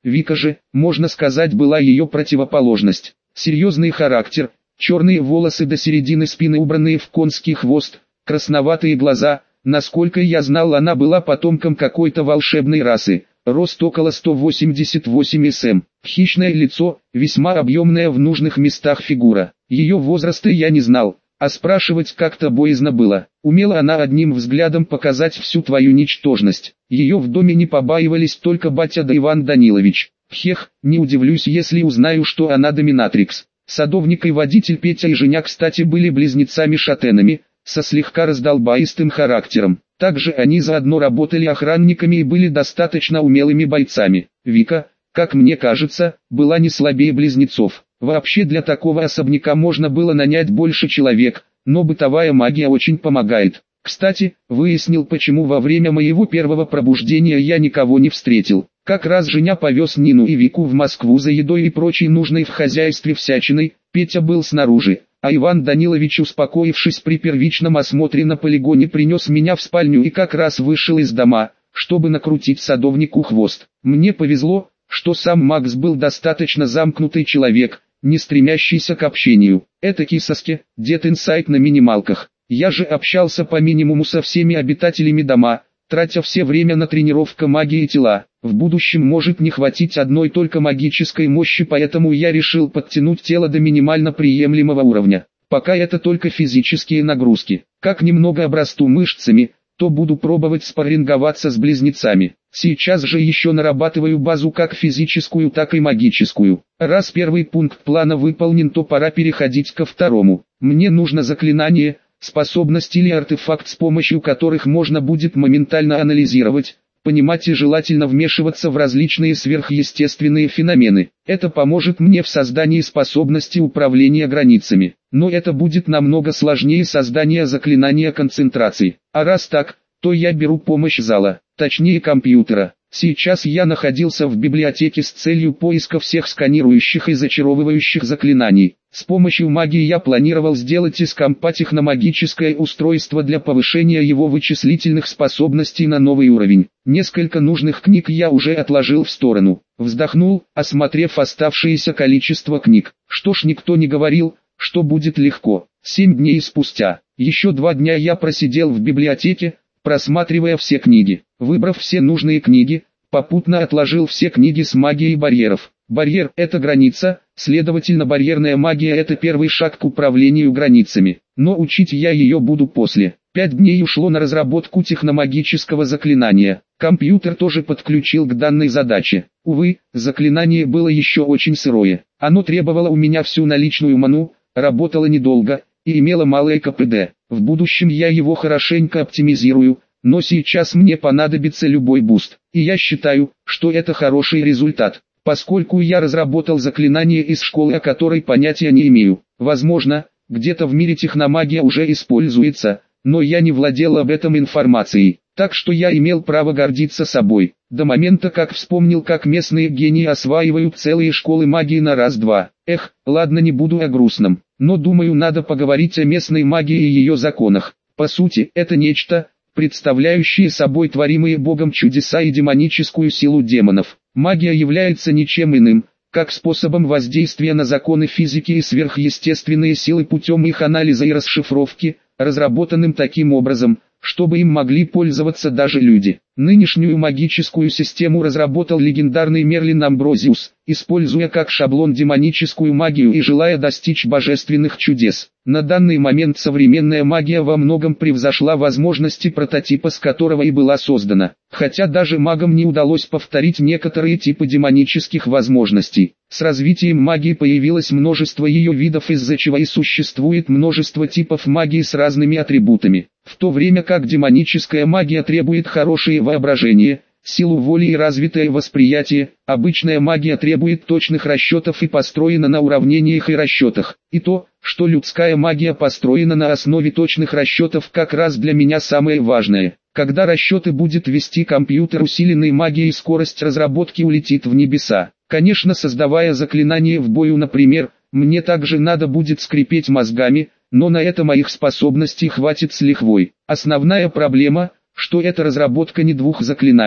Вика же, можно сказать, была ее противоположность. Серьезный характер, черные волосы до середины спины убранные в конский хвост, красноватые глаза. Насколько я знал, она была потомком какой-то волшебной расы. Рост около сто восемьдесят восемь сантиметров. Хищное лицо, весьма объемная в нужных местах фигура. Ее возраста я не знал, а спрашивать как-то боязно было. Умела она одним взглядом показать всю твою ничтожность. Ее в доме не побаивались только батя да Иван Данилович. Хех, не удивлюсь, если узнаю, что она доминатрикс. Садовник и водитель Петя и Женя, кстати, были близнецами-шатенами, со слегка раздолбаистым характером. Также они заодно работали охранниками и были достаточно умелыми бойцами. Вика, как мне кажется, была не слабее близнецов. Вообще для такого особняка можно было нанять больше человек, но бытовая магия очень помогает. Кстати, выяснил, почему во время моего первого пробуждения я никого не встретил. Как раз Женя повез Нину и Вику в Москву за едой и прочей нужной в хозяйстве всячиной, Петя был снаружи, а Иван Данилович, успокоившись при первичном осмотре на полигоне, принес меня в спальню и как раз вышел из дома, чтобы накрутить садовнику хвост. Мне повезло, что сам Макс был достаточно замкнутый человек, не стремящийся к общению. Этакий Саске, дед инсайт на минималках. Я же общался по минимуму со всеми обитателями дома, тратя все время на тренировку магии тела. В будущем может не хватить одной только магической мощи, поэтому я решил подтянуть тело до минимально приемлемого уровня. Пока это только физические нагрузки. Как немного обрасту мышцами, то буду пробовать спарринговаться с близнецами. Сейчас же еще нарабатываю базу как физическую, так и магическую. Раз первый пункт плана выполнен, то пора переходить ко второму. Мне нужно заклинание, способность или артефакт, с помощью которых можно будет моментально анализировать, понимать и желательно вмешиваться в различные сверхъестественные феномены. Это поможет мне в создании способности управления границами. Но это будет намного сложнее создания заклинания концентрации. А раз так, то я беру помощь зала, точнее компьютера. Сейчас я находился в библиотеке с целью поиска всех сканирующих и зачаровывающих заклинаний. С помощью магии я планировал сделать из компа техномагическое устройство для повышения его вычислительных способностей на новый уровень. Несколько нужных книг я уже отложил в сторону. Вздохнул, осмотрев оставшееся количество книг. Что ж, никто не говорил, что будет легко. Семь дней спустя. Еще два дня я просидел в библиотеке, просматривая все книги. Выбрав все нужные книги, попутно отложил все книги с магией барьеров. Барьер – это граница, следовательно барьерная магия – это первый шаг к управлению границами. Но учить я ее буду после. Пять дней ушло на разработку техномагического заклинания. Компьютер тоже подключил к данной задаче. Увы, заклинание было еще очень сырое. Оно требовало у меня всю наличную ману, работало недолго и имело малое ка пэ дэ. В будущем я его хорошенько оптимизирую, но сейчас мне понадобится любой буст. И я считаю, что это хороший результат, поскольку я разработал заклинание из школы, о которой понятия не имею. Возможно, где-то в мире техномагия уже используется, но я не владел об этом информацией. Так что я имел право гордиться собой, до момента как вспомнил, как местные гении осваивают целые школы магии на раз-два. Эх, ладно, не буду о грустном, но думаю, надо поговорить о местной магии и ее законах. По сути, это нечто, представляющее собой творимые Богом чудеса и демоническую силу демонов. Магия является ничем иным, как способом воздействия на законы физики и сверхъестественные силы путем их анализа и расшифровки, разработанным таким образом, чтобы им могли пользоваться даже люди. Нынешнюю магическую систему разработал легендарный Мерлин Амброзиус, используя как шаблон демоническую магию и желая достичь божественных чудес. На данный момент современная магия во многом превзошла возможности прототипа, с которого и была создана. Хотя даже магам не удалось повторить некоторые типы демонических возможностей. С развитием магии появилось множество ее видов, из-за чего и существует множество типов магии с разными атрибутами. В то время как демоническая магия требует хорошее воображение, силу воли и развитое восприятие, обычная магия требует точных расчетов и построена на уравнениях и расчетах. И то, что людская магия построена на основе точных расчетов, как раз для меня самое важное. Когда расчеты будет вести компьютер усиленной магией, скорость разработки улетит в небеса. Конечно, создавая заклинание в бою, например, мне также надо будет скрипеть мозгами, но на это моих способностей хватит с лихвой. Основная проблема, что это разработка не двух заклинаний,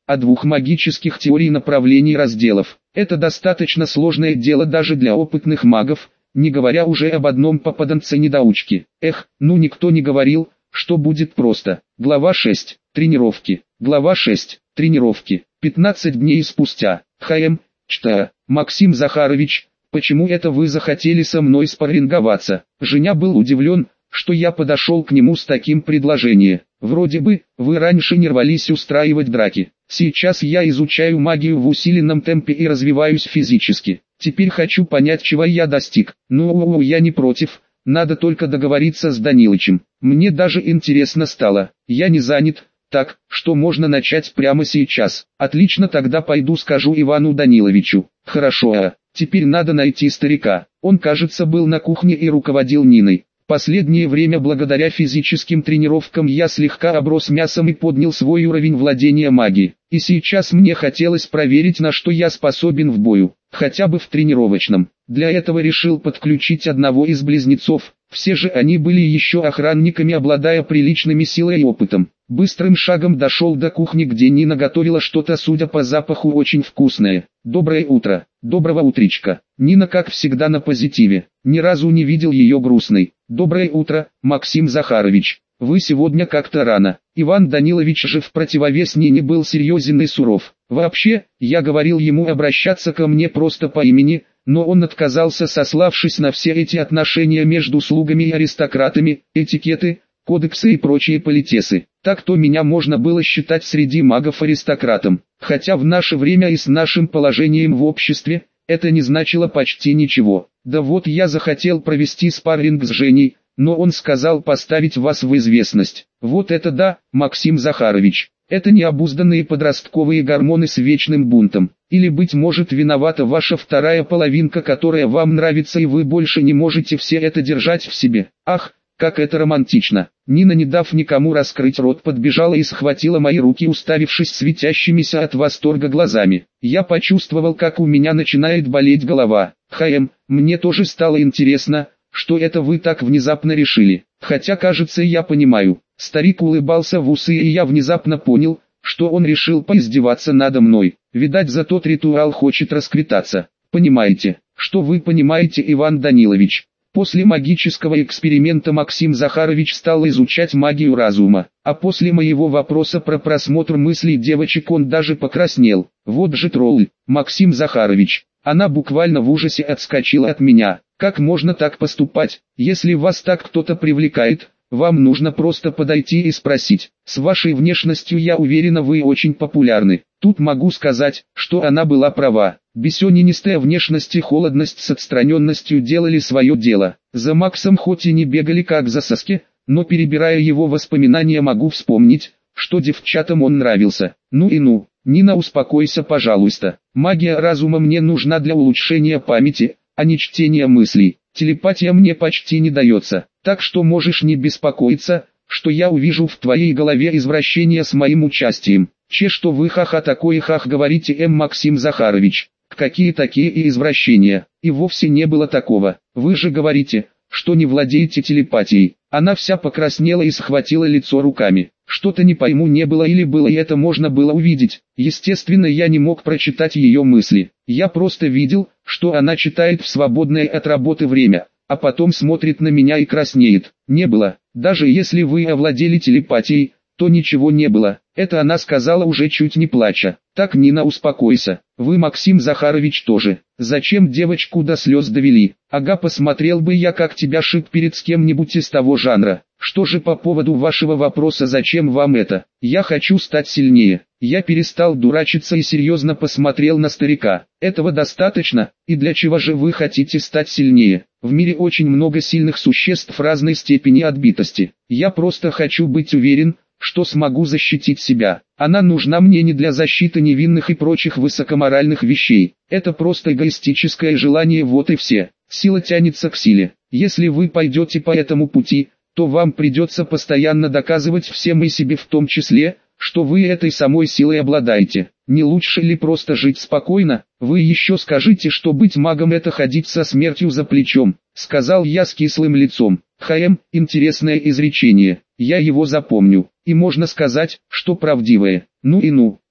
а двух магических теорий направлений разделов. Это достаточно сложное дело даже для опытных магов, не говоря уже об одном попаданце-недоучке. Эх, ну никто не говорил, что будет просто. Глава шесть. Тренировки. Глава шесть. Тренировки. пятнадцать дней спустя. ХМ. ЧТА. Максим Захарович, почему это вы захотели со мной спарринговаться? Женя был удивлен, что я подошел к нему с таким предложением. Вроде бы, вы раньше не рвались устраивать драки. Сейчас я изучаю магию в усиленном темпе и развиваюсь физически. Теперь хочу понять, чего я достиг. Ну, я не против, надо только договориться с Данилычем. Мне даже интересно стало. Я не занят, так, что можно начать прямо сейчас. Отлично, тогда пойду скажу Ивану Даниловичу. Хорошо, а теперь надо найти старика. Он, кажется, был на кухне и руководил Ниной. Последнее время благодаря физическим тренировкам я слегка оброс мясом и поднял свой уровень владения магией. И сейчас мне хотелось проверить, на что я способен в бою, хотя бы в тренировочном. Для этого решил подключить одного из близнецов. Все же они были еще охранниками, обладая приличными силой и опытом. Быстрым шагом дошел до кухни, где Нина готовила что-то, судя по запаху, очень вкусное. Доброе утро. Доброго утречка. Нина, как всегда, на позитиве. Ни разу не видел ее грустной. Доброе утро, Максим Захарович. Вы сегодня как-то рано. Иван Данилович же в противовес Нине был серьезен и суров. Вообще, я говорил ему обращаться ко мне просто по имени, но он отказался, сославшись на все эти отношения между слугами и аристократами, этикеты, кодексы и прочие политесы. Так-то меня можно было считать среди магов аристократом, хотя в наше время и с нашим положением в обществе, это не значило почти ничего. Да вот я захотел провести спарринг с Женей, но он сказал поставить вас в известность. Вот это да, Максим Захарович. Это необузданные подростковые гормоны с вечным бунтом. Или, быть может, виновата ваша вторая половинка, которая вам нравится, и вы больше не можете все это держать в себе. Ах, как это романтично. Нина, не дав никому раскрыть рот, подбежала и схватила мои руки, уставившись светящимися от восторга глазами. Я почувствовал, как у меня начинает болеть голова. ХМ, мне тоже стало интересно, что это вы так внезапно решили. Хотя, кажется, я понимаю. Старик улыбался в усы, и я внезапно понял, что он решил поиздеваться надо мной. Видать, за тот ритуал хочет расквитаться. Понимаете? Что вы понимаете, Иван Данилович? После магического эксперимента Максим Захарович стал изучать магию разума, а после моего вопроса про просмотр мыслей девочек он даже покраснел. Вот же тролль, Максим Захарович. Она буквально в ужасе отскочила от меня. Как можно так поступать? Если вас так кто-то привлекает, вам нужно просто подойти и спросить. С вашей внешностью, я уверена, вы очень популярны. Тут могу сказать, что она была права. Бесенинистая внешность и холодность с отстраненностью делали свое дело. За Максом хоть и не бегали как за соски, но перебирая его воспоминания, могу вспомнить, что девчатам он нравился. Ну и ну, Нина, успокойся, пожалуйста. Магия разума мне нужна для улучшения памяти, а не чтения мыслей. Телепатия мне почти не дается, так что можешь не беспокоиться, что я увижу в твоей голове извращение с моим участием. Че, что вы ха-ха такое хах говорите, М. Максим Захарович? Какие такие и извращения? И вовсе не было такого. Вы же говорите, что не владеете телепатией. Она вся покраснела и схватила лицо руками. Что-то не пойму, не было или было, и это можно было увидеть. Естественно, я не мог прочитать ее мысли. Я просто видел, что она читает в свободное от работы время, а потом смотрит на меня и краснеет. Не было. Даже если вы овладели телепатией, то ничего не было. Это она сказала, уже чуть не плача. Так, Нина, успокойся. Вы, Максим Захарович, тоже. Зачем девочку до слез довели? Ага, посмотрел бы я, как тебя шип перед с кем-нибудь из того жанра. Что же по поводу вашего вопроса, зачем вам это? Я хочу стать сильнее. Я перестал дурачиться и серьезно посмотрел на старика. Этого достаточно? И для чего же вы хотите стать сильнее? В мире очень много сильных существ разной степени отбитости. Я просто хочу быть уверен, что смогу защитить себя. Она нужна мне не для защиты невинных и прочих высокоморальных вещей. Это просто эгоистическое желание, вот и все. Сила тянется к силе. Если вы пойдете по этому пути, то вам придется постоянно доказывать всем и себе в том числе, что вы этой самой силой обладаете. Не лучше ли просто жить спокойно? Вы еще скажите, что быть магом — это ходить со смертью за плечом, сказал я с кислым лицом. ХМ, интересное изречение, я его запомню, и можно сказать, что правдивое. Ну и ну,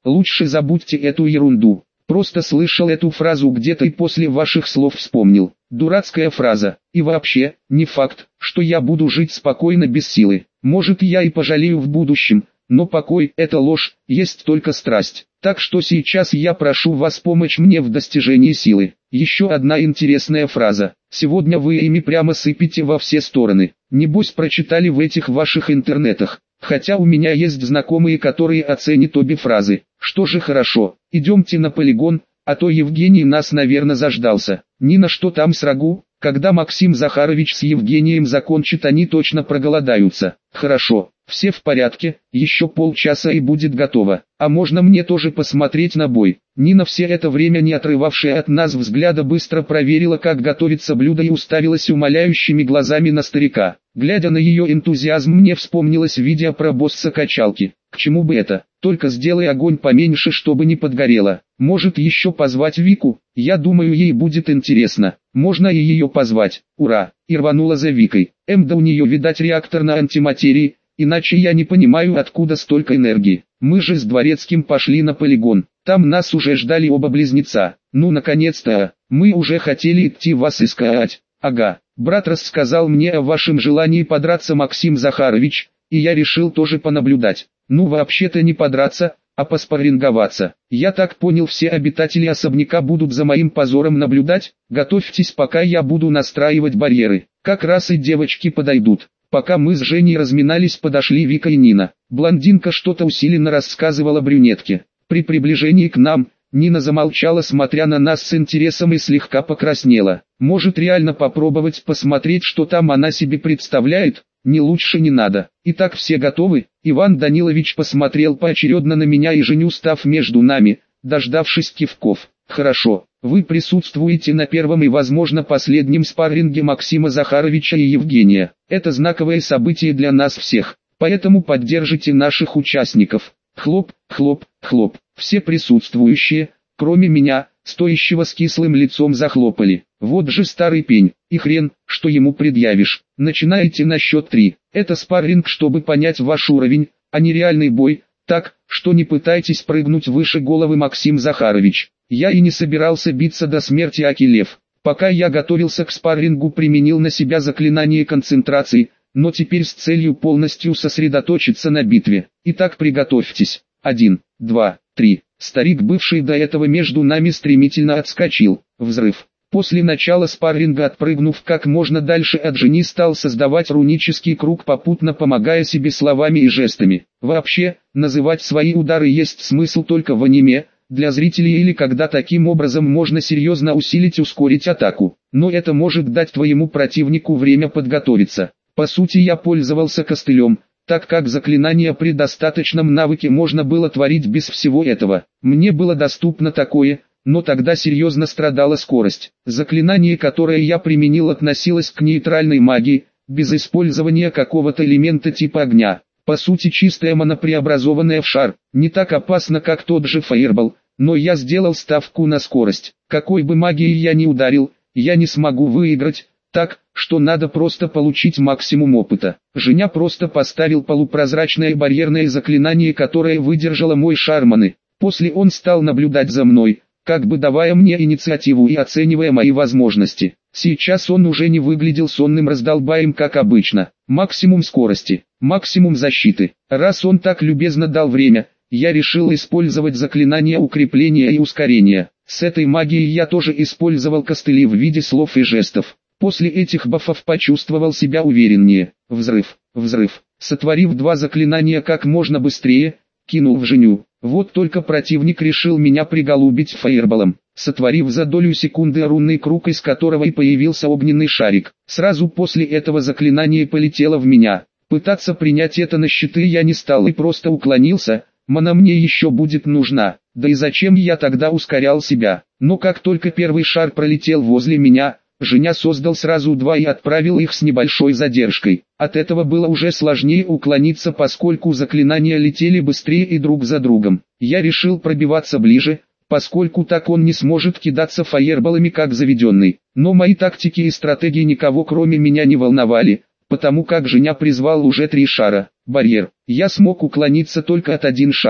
лучше забудьте эту ерунду. Просто слышал эту фразу где-то и после ваших слов вспомнил. Дурацкая фраза. И вообще, не факт, что я буду жить спокойно без силы. Может, я и пожалею в будущем, но покой – это ложь, есть только страсть. Так что сейчас я прошу вас помочь мне в достижении силы. Еще одна интересная фраза. Сегодня вы ими прямо сыпите во все стороны. Небось прочитали в этих ваших интернетах. Хотя у меня есть знакомые, которые оценят обе фразы. Что же хорошо, идемте на полигон, а то Евгений нас, наверное, заждался. Нина, что там с рагу? Когда Максим Захарович с Евгением закончит, они точно проголодаются. Хорошо, все в порядке, еще полчаса и будет готово. А можно мне тоже посмотреть на бой? Нина, все это время не отрывавшая от нас взгляда, быстро проверила, как готовится блюдо, и уставилась умоляющими глазами на старика. Глядя на ее энтузиазм, мне вспомнилось видео про босса качалки. К чему бы это? Только сделай огонь поменьше, чтобы не подгорело. Может, еще позвать Вику? Я думаю, ей будет интересно. Можно и ее позвать. Ура! И рванула за Викой. Эм, да у нее, видать, реактор на антиматерии, иначе я не понимаю, откуда столько энергии. Мы же с Дворецким пошли на полигон. Там нас уже ждали оба близнеца. Ну, наконец-то, мы уже хотели идти вас искать. Ага, брат рассказал мне о вашем желании подраться, Максим Захарович, и я решил тоже понаблюдать. Ну, вообще-то не подраться, а поспарринговаться. Я так понял, все обитатели особняка будут за моим позором наблюдать. Готовьтесь, пока я буду настраивать барьеры. Как раз и девочки подойдут. Пока мы с Женей разминались, подошли Вика и Нина. Блондинка что-то усиленно рассказывала брюнетке. При приближении к нам, Нина замолчала, смотря на нас с интересом, и слегка покраснела. Может, реально попробовать посмотреть, что там она себе представляет? Не лучше не надо. Итак, все готовы? Иван Данилович посмотрел поочередно на меня и Женю, став между нами, дождавшись кивков. Хорошо, вы присутствуете на первом и, возможно, последнем спарринге Максима Захаровича и Евгения. Это знаковое событие для нас всех, поэтому поддержите наших участников. Хлоп, хлоп, хлоп. Все присутствующие, кроме меня, стоящего с кислым лицом, захлопали. Вот же старый пень, и хрен, что ему предъявишь. Начинаете на счет три. Это спарринг, чтобы понять ваш уровень, а не реальный бой, так, что не пытайтесь прыгнуть выше головы, Максим Захарович. Я и не собирался биться до смерти, Аки Лев. Пока я готовился к спаррингу, применил на себя заклинание концентрации, но теперь с целью полностью сосредоточиться на битве. Итак, приготовьтесь. Один, два, три. Старик, бывший до этого между нами, стремительно отскочил. Взрыв. После начала спарринга, отпрыгнув как можно дальше от Жени, стал создавать рунический круг, попутно помогая себе словами и жестами. Вообще, называть свои удары есть смысл только в аниме, для зрителей, или когда таким образом можно серьезно усилить, ускорить атаку. Но это может дать твоему противнику время подготовиться. По сути, я пользовался костылем, так как заклинания при достаточном навыке можно было творить без всего этого. Мне было доступно такое, но тогда серьезно страдала скорость. Заклинание, которое я применил, относилось к нейтральной магии, без использования какого-то элемента типа огня. По сути, чистая мана, преобразованная в шар. Не так опасно, как тот же фаербол, но я сделал ставку на скорость. Какой бы магией я ни ударил, я не смогу выиграть, так, что надо просто получить максимум опыта. Женя просто поставил полупрозрачное барьерное заклинание, которое выдержало мой шар маны. После он стал наблюдать за мной, как бы давая мне инициативу и оценивая мои возможности. Сейчас он уже не выглядел сонным раздолбаем, как обычно. Максимум скорости, максимум защиты. Раз он так любезно дал время, я решил использовать заклинание укрепления и ускорения. С этой магией я тоже использовал костыли в виде слов и жестов. После этих бафов почувствовал себя увереннее. Взрыв, взрыв. Сотворив два заклинания как можно быстрее, кинул в Женю. Вот только противник решил меня приголубить фаерболом, сотворив за долю секунды рунный круг, из которого и появился огненный шарик. Сразу после этого заклинание полетело в меня. Пытаться принять это на щиты я не стал и просто уклонился, мана мне еще будет нужна. Да и зачем я тогда ускорял себя? Но как только первый шар пролетел возле меня, Женя создал сразу два и отправил их с небольшой задержкой. От этого было уже сложнее уклониться, поскольку заклинания летели быстрее и друг за другом. Я решил пробиваться ближе, поскольку так он не сможет кидаться фаерболами как заведенный. Но мои тактики и стратегии никого кроме меня не волновали, потому как Женя призвал уже три шара. Барьер. Я смог уклониться только от один шара.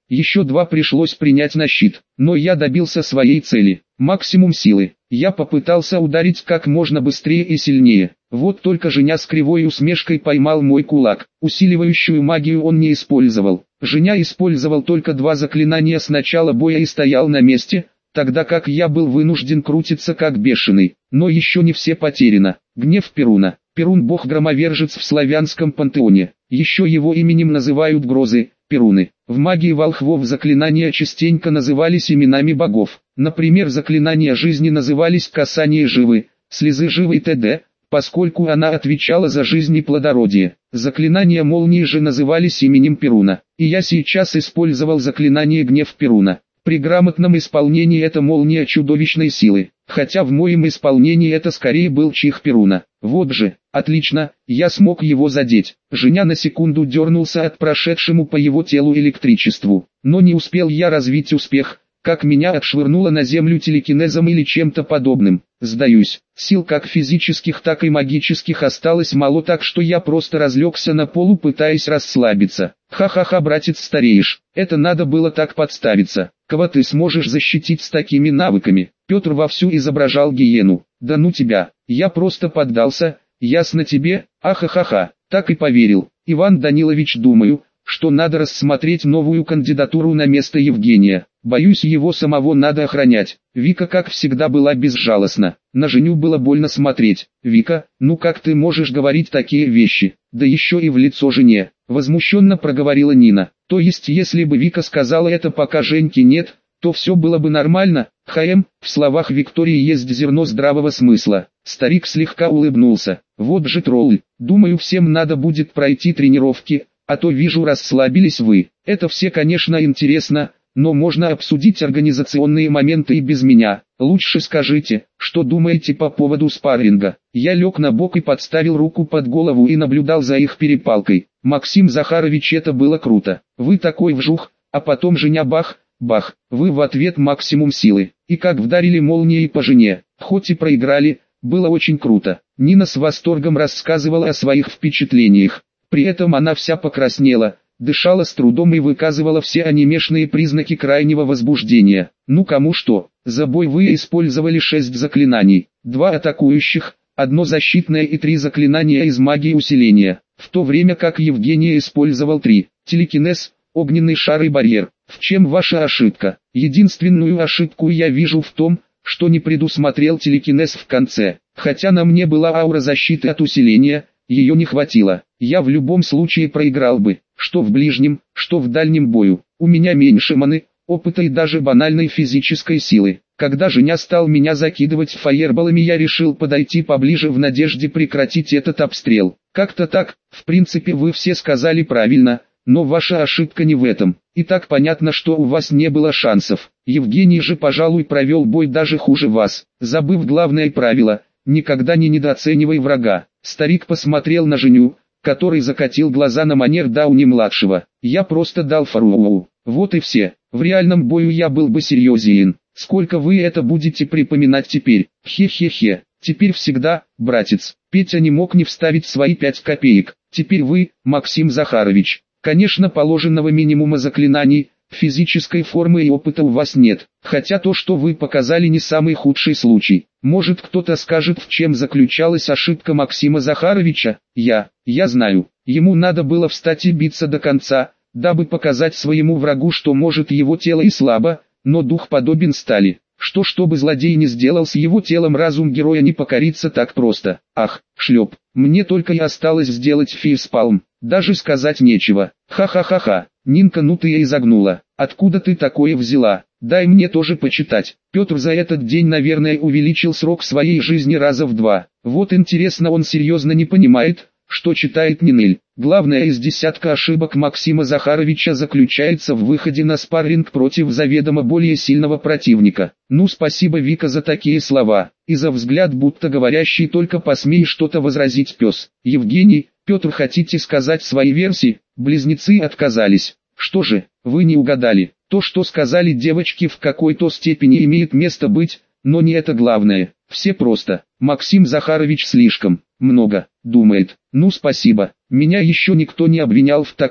Еще два пришлось принять на щит, но я добился своей цели. Максимум силы. Я попытался ударить как можно быстрее и сильнее. Вот только Женя с кривой усмешкой поймал мой кулак. Усиливающую магию он не использовал. Женя использовал только два заклинания с начала боя и стоял на месте, тогда как я был вынужден крутиться как бешеный. Но еще не все потеряно. Гнев Перуна. Перун бог-громовержец в славянском пантеоне. Еще его именем называют грозы, Перуны. В магии волхвов заклинания частенько назывались именами богов. Например, заклинания жизни назывались касание живы, слезы живы и т.д., поскольку она отвечала за жизнь и плодородие. Заклинания молнии же назывались именем Перуна. И я сейчас использовал заклинание гнев Перуна. При грамотном исполнении это молния чудовищной силы, хотя в моем исполнении это скорее был чих Перуна. Вот же, отлично, я смог его задеть. Женя на секунду дернулся от прошедшему по его телу электричеству, но не успел я развить успех, как меня отшвырнуло на землю телекинезом или чем-то подобным. Сдаюсь, сил как физических, так и магических осталось мало, так что я просто разлегся на полу, пытаясь расслабиться. Ха-ха-ха, братец, стареешь, это надо было так подставиться. Кого ты сможешь защитить с такими навыками? Петр вовсю изображал гиену. Да ну тебя, я просто поддался, ясно тебе, ахахаха, так и поверил. Иван Данилович, думаю, что надо рассмотреть новую кандидатуру на место Евгения. Боюсь, его самого надо охранять. Вика как всегда была безжалостна. На Женю было больно смотреть. Вика, ну как ты можешь говорить такие вещи? Да еще и в лицо жене. Возмущенно проговорила Нина. То есть если бы Вика сказала это, пока Женьки нет, то все было бы нормально. Хм, в словах Виктории есть зерно здравого смысла. Старик слегка улыбнулся. Вот же тролль. Думаю, всем надо будет пройти тренировки, а то вижу, расслабились вы. Это все, конечно, интересно, но можно обсудить организационные моменты и без меня. Лучше скажите, что думаете по поводу спарринга. Я лег на бок и подставил руку под голову и наблюдал за их перепалкой. Максим Захарович, это было круто. Вы такой вжух, а потом Женя бах, бах. Вы в ответ максимум силы. И как вдарили молнией по Жене. Хоть и проиграли, было очень круто. Нина с восторгом рассказывала о своих впечатлениях. При этом она вся покраснела, дышала с трудом и выказывала все анимешные признаки крайнего возбуждения. Ну кому что, за бой вы использовали шесть заклинаний, два атакующих, одно защитное и три заклинания из магии усиления, в то время как Евгений использовал три, телекинез, огненный шар и барьер. В чем ваша ошибка? Единственную ошибку я вижу в том, что не предусмотрел телекинез в конце, хотя на мне была аура защиты от усиления, ее не хватило. Я в любом случае проиграл бы, что в ближнем, что в дальнем бою. У меня меньше маны, опыта и даже банальной физической силы. Когда Женя стал меня закидывать фаерболами, я решил подойти поближе в надежде прекратить этот обстрел. Как-то так, в принципе вы все сказали правильно, но ваша ошибка не в этом. И так понятно, что у вас не было шансов. Евгений же, пожалуй, провел бой даже хуже вас, забыв главное правило – никогда не недооценивай врага. Старик посмотрел на Женю, который закатил глаза на манер Дауни-младшего. Я просто дал фару. Вот и все. В реальном бою я был бы серьезен. Сколько вы это будете припоминать теперь? Хе-хе-хе. Теперь всегда, братец. Петя не мог не вставить свои пять копеек. Теперь вы, Максим Захарович. Конечно, положенного минимума заклинаний, физической формы и опыта у вас нет. Хотя то, что вы показали, не самый худший случай. Может, кто-то скажет, в чем заключалась ошибка Максима Захаровича? Я, я знаю. Ему надо было встать и биться до конца, дабы показать своему врагу, что может его тело и слабо, но дух подобен стали. Что чтобы злодей не сделал с его телом, разум героя не покорится так просто. Ах, шлеп, мне только и осталось сделать фейспалм, даже сказать нечего. Ха-ха-ха-ха, Нинка, ну ты и загнула. Откуда ты такое взяла? Дай мне тоже почитать. Петр за этот день, наверное, увеличил срок своей жизни раза в два. Вот интересно, он серьезно не понимает, что читает Нинель. Главное из десятка ошибок Максима Захаровича заключается в выходе на спарринг против заведомо более сильного противника. Ну спасибо, Вика, за такие слова, и за взгляд, будто говорящий только посмей что-то возразить пес. Евгений, Петр, хотите сказать свои версии? Близнецы отказались. Что же, вы не угадали. То, что сказали девочки, в какой-то степени имеет место быть, но не это главное. Все просто. Максим Захарович слишком много думает. Ну спасибо. Меня еще никто не обвинял в таком.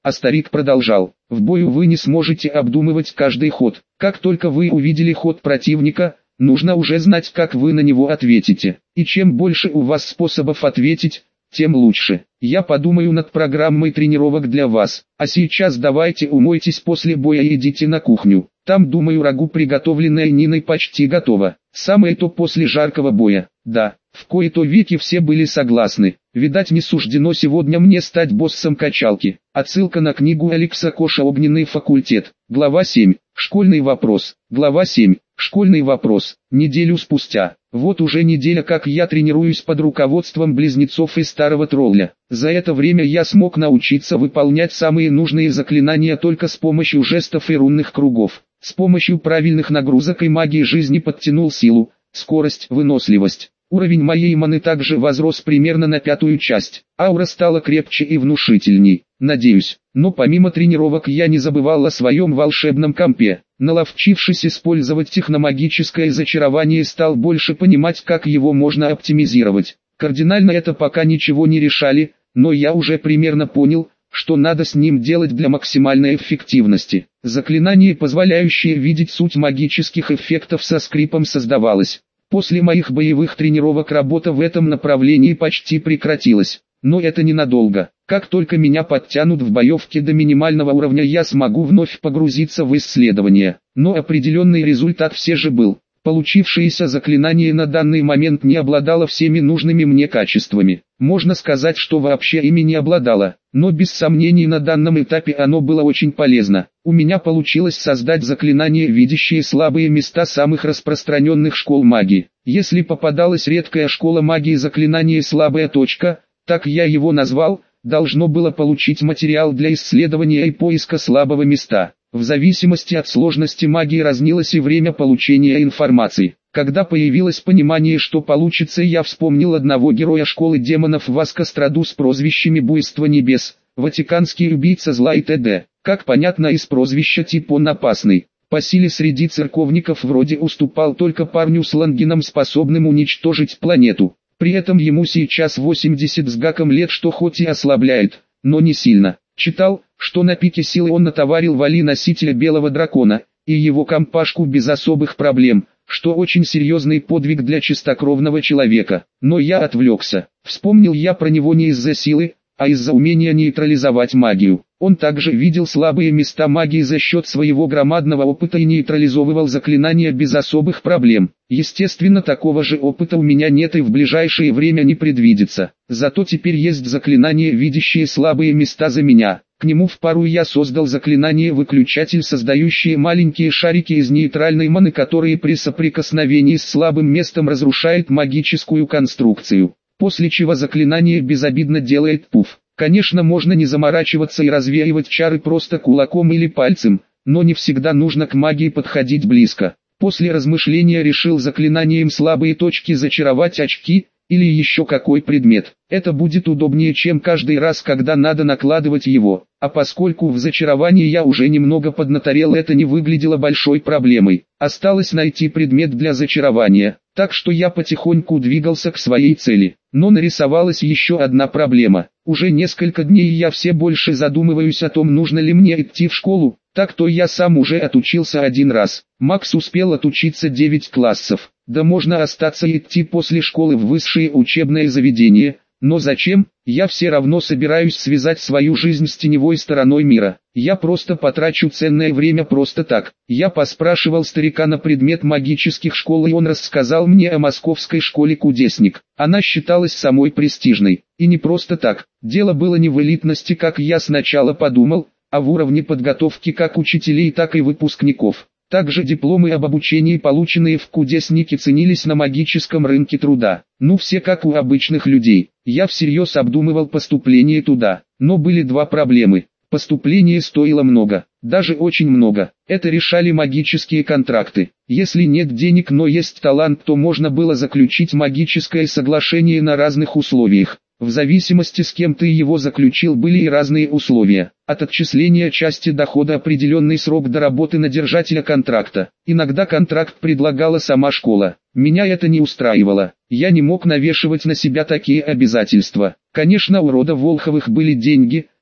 а старик продолжал: в бою вы не сможете обдумывать каждый ход. Как только вы увидели ход противника, нужно уже знать, как вы на него ответите. И чем больше у вас способов ответить, тем лучше. Я подумаю над программой тренировок для вас. А сейчас давайте умойтесь после боя и идите на кухню. Там, думаю, рагу, приготовленное Ниной, почти готово. Самое то после жаркого боя. Да, в кои-то веки все были согласны. Видать, не суждено сегодня мне стать боссом качалки. Отсылка на книгу Алекса Коша «Огненный факультет». Глава семь. Школьный вопрос. Глава семь. Школьный вопрос. Неделю спустя. Вот уже неделя, как я тренируюсь под руководством близнецов и старого тролля. За это время я смог научиться выполнять самые нужные заклинания только с помощью жестов и рунных кругов. С помощью правильных нагрузок и магии жизни подтянул силу, скорость, выносливость. Уровень моей маны также возрос примерно на пятую часть. Аура стала крепче и внушительней, надеюсь. Но помимо тренировок я не забывал о своем волшебном компе. Наловчившись использовать техномагическое зачарование, стал больше понимать, как его можно оптимизировать. Кардинально это пока ничего не решали, но я уже примерно понял, что надо с ним делать для максимальной эффективности. Заклинание, позволяющее видеть суть магических эффектов, со скрипом создавалось. После моих боевых тренировок работа в этом направлении почти прекратилась. Но это ненадолго. Как только меня подтянут в боевке до минимального уровня, я смогу вновь погрузиться в исследование. Но определенный результат все же был. Получившееся заклинание на данный момент не обладало всеми нужными мне качествами. Можно сказать, что вообще ими не обладало. Но без сомнений на данном этапе оно было очень полезно. У меня получилось создать заклинание, видящее слабые места самых распространенных школ магии. Если попадалась редкая школа магии заклинание «слабая точка», так я его назвал, должно было получить материал для исследования и поиска слабого места. В зависимости от сложности магии разнилось и время получения информации. Когда появилось понимание, что получится, я вспомнил одного героя школы демонов Васко Страду с прозвищами «Буйство небес», «Ватиканский убийца зла» и т.д. Как понятно из прозвища, тип он опасный. По силе среди церковников вроде уступал только парню с лангином, способным уничтожить планету. При этом ему сейчас восемьдесят с гаком лет, что хоть и ослабляет, но не сильно. Читал, что на пике силы он натоварил Вали, носителя белого дракона, и его компашку без особых проблем, что очень серьезный подвиг для чистокровного человека. Но я отвлекся. Вспомнил я про него не из-за силы, а из-за умения нейтрализовать магию. Он также видел слабые места магии за счет своего громадного опыта и нейтрализовывал заклинания без особых проблем. Естественно, такого же опыта у меня нет и в ближайшее время не предвидится. Зато теперь есть заклинание, видящее слабые места за меня. К нему в пару я создал заклинание «Выключатель», создающее маленькие шарики из нейтральной маны, которые при соприкосновении с слабым местом разрушают магическую конструкцию. После чего заклинание безобидно делает пуф. Конечно, можно не заморачиваться и развеивать чары просто кулаком или пальцем, но не всегда нужно к магии подходить близко. После размышления решил заклинанием «Слабые точки» зачаровать очки, или еще какой предмет. Это будет удобнее, чем каждый раз, когда надо накладывать его. А поскольку в зачаровании я уже немного поднаторел, это не выглядело большой проблемой. Осталось найти предмет для зачарования, так что я потихоньку двигался к своей цели. Но нарисовалась еще одна проблема. Уже несколько дней я все больше задумываюсь о том, нужно ли мне идти в школу. Так то я сам уже отучился один раз. Макс успел отучиться девять классов. Да можно остаться и идти после школы в высшее учебное заведение. Но зачем? Я все равно собираюсь связать свою жизнь с теневой стороной мира. Я просто потрачу ценное время просто так. Я поспрашивал старика на предмет магических школ, и он рассказал мне о московской школе «Кудесник». Она считалась самой престижной. И не просто так. Дело было не в элитности, как я сначала подумал, а в уровне подготовки как учителей, так и выпускников. Также дипломы об обучении, полученные в «Кудеснике», ценились на магическом рынке труда. Ну, все как у обычных людей. Я всерьез обдумывал поступление туда. Но были два проблемы. Поступление стоило много, даже очень много. Это решали магические контракты. Если нет денег, но есть талант, то можно было заключить магическое соглашение на разных условиях. В зависимости, с кем ты его заключил, были и разные условия. От отчисления части дохода, определенный срок до работы на держателя контракта. Иногда контракт предлагала сама школа. Меня это не устраивало. Я не мог навешивать на себя такие обязательства. Конечно, у рода Волховых были деньги,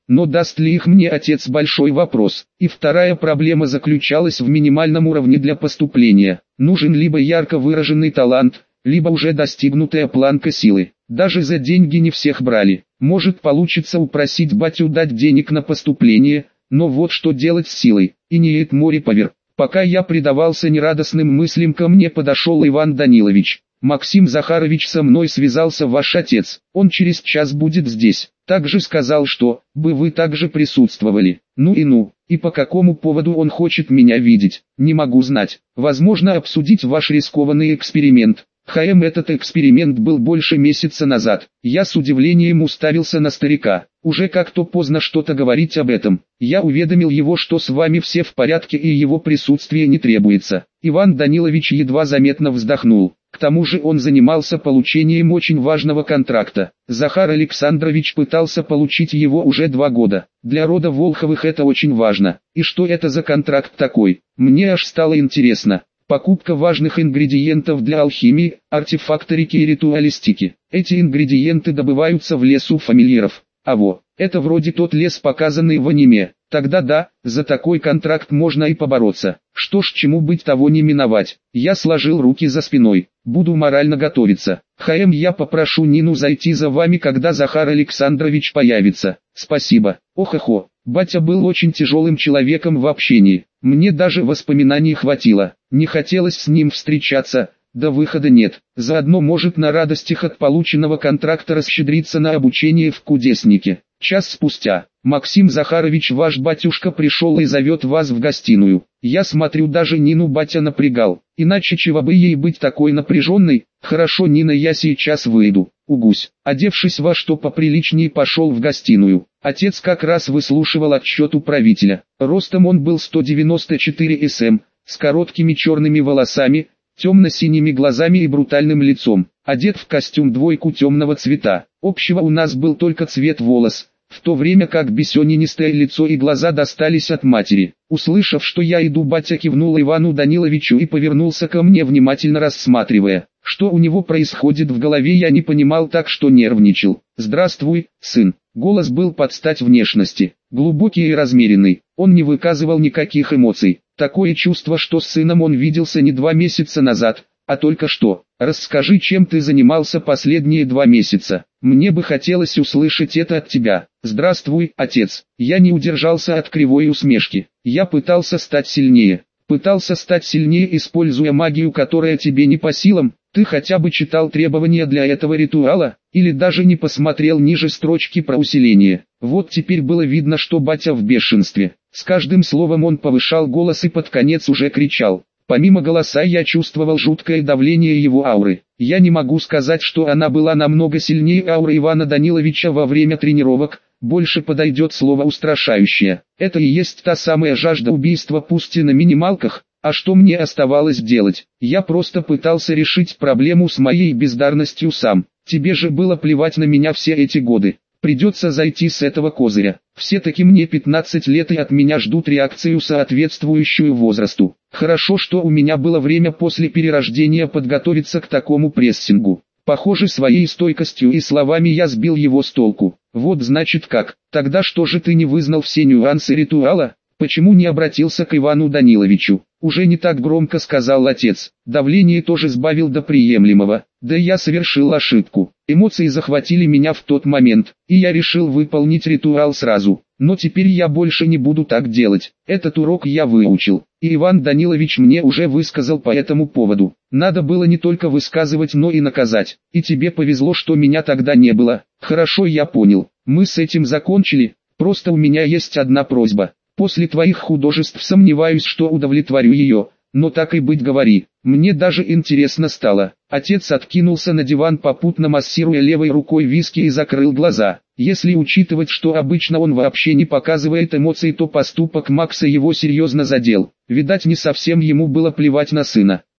но даст ли их мне отец — большой вопрос. И вторая проблема заключалась в минимальном уровне для поступления. Нужен либо ярко выраженный талант, либо уже достигнутая планка силы. Даже за деньги не всех брали. Может получится упросить батю дать денег на поступление, но вот что делать с силой, и не это море поверх. Пока я предавался нерадостным мыслям, ко мне подошел Иван Данилович. «Максим Захарович, со мной связался ваш отец, он через час будет здесь. Также сказал, что, бы вы также присутствовали. Ну и ну, и по какому поводу он хочет меня видеть, не могу знать. Возможно, обсудить ваш рискованный эксперимент». ХМ Этот эксперимент был больше месяца назад. Я с удивлением уставился на старика. Уже как-то поздно что-то говорить об этом. Я уведомил его, что с вами все в порядке и его присутствие не требуется. Иван Данилович едва заметно вздохнул. К тому же он занимался получением очень важного контракта. Захар Александрович пытался получить его уже два года. Для рода Волховых это очень важно. И что это за контракт такой? Мне аж стало интересно. Покупка важных ингредиентов для алхимии, артефакторики и ритуалистики. Эти ингредиенты добываются в лесу фамильяров. А во, это вроде тот лес, показанный в аниме. Тогда да, за такой контракт можно и побороться. Что ж, чему быть, того не миновать. Я сложил руки за спиной. Буду морально готовиться. ХМ, я попрошу Нину зайти за вами, когда Захар Александрович появится. Спасибо. Ох-охо. Батя был очень тяжелым человеком в общении. Мне даже воспоминаний хватило. Не хотелось с ним встречаться, да выхода нет. Заодно может на радостях от полученного контракта расщедриться на обучение в кудеснике. Час спустя. «Максим Захарович, ваш батюшка пришел и зовет вас в гостиную». Я смотрю, даже Нину батя напрягал. Иначе чего бы ей быть такой напряженной? «Хорошо, Нина, я сейчас выйду». Угусь. Одевшись во что поприличнее, пошел в гостиную. Отец как раз выслушивал отчет управителя. Ростом он был сто девяносто четыре сантиметра, с короткими черными волосами, темно-синими глазами и брутальным лицом. Одет в костюм двойку темного цвета. Общего у нас был только цвет волос, в то время как бесенинистое лицо и глаза достались от матери. Услышав, что я иду, батя кивнул Ивану Даниловичу и повернулся ко мне, внимательно рассматривая. Что у него происходит в голове, я не понимал, так что нервничал. «Здравствуй, сын». Голос был под стать внешности, глубокий и размеренный. Он не выказывал никаких эмоций. Такое чувство, что с сыном он виделся не два месяца назад, а только что. «Расскажи, чем ты занимался последние два месяца. Мне бы хотелось услышать это от тебя». «Здравствуй, отец». Я не удержался от кривой усмешки. Я пытался стать сильнее. Пытался стать сильнее, используя магию, которая тебе не по силам. Ты хотя бы читал требования для этого ритуала, или даже не посмотрел ниже строчки про усиление. Вот теперь было видно, что батя в бешенстве. С каждым словом он повышал голос и под конец уже кричал. Помимо голоса я чувствовал жуткое давление его ауры. Я не могу сказать, что она была намного сильнее ауры Ивана Даниловича во время тренировок, больше подойдет слово устрашающее. Это и есть та самая жажда убийства, пусть и на минималках. А что мне оставалось делать? Я просто пытался решить проблему с моей бездарностью сам. Тебе же было плевать на меня все эти годы. Придется зайти с этого козыря. Все-таки мне пятнадцать лет, и от меня ждут реакцию, соответствующую возрасту. Хорошо, что у меня было время после перерождения подготовиться к такому прессингу. Похоже, своей стойкостью и словами я сбил его с толку. Вот значит как. Тогда что же ты не вызнал все нюансы ритуала? Почему не обратился к Ивану Даниловичу? Уже не так громко сказал отец. Давление тоже сбавил до приемлемого. Да я совершил ошибку. Эмоции захватили меня в тот момент, и я решил выполнить ритуал сразу. Но теперь я больше не буду так делать. Этот урок я выучил, и Иван Данилович мне уже высказал по этому поводу. Надо было не только высказывать, но и наказать. И тебе повезло, что меня тогда не было. Хорошо, я понял. Мы с этим закончили. Просто у меня есть одна просьба. После твоих художеств сомневаюсь, что удовлетворю ее, но так и быть, говори. Мне даже интересно стало. Отец откинулся на диван, попутно массируя левой рукой виски, и закрыл глаза. Если учитывать, что обычно он вообще не показывает эмоций, то поступок Макса его серьезно задел. Видать, не совсем ему было плевать на сына.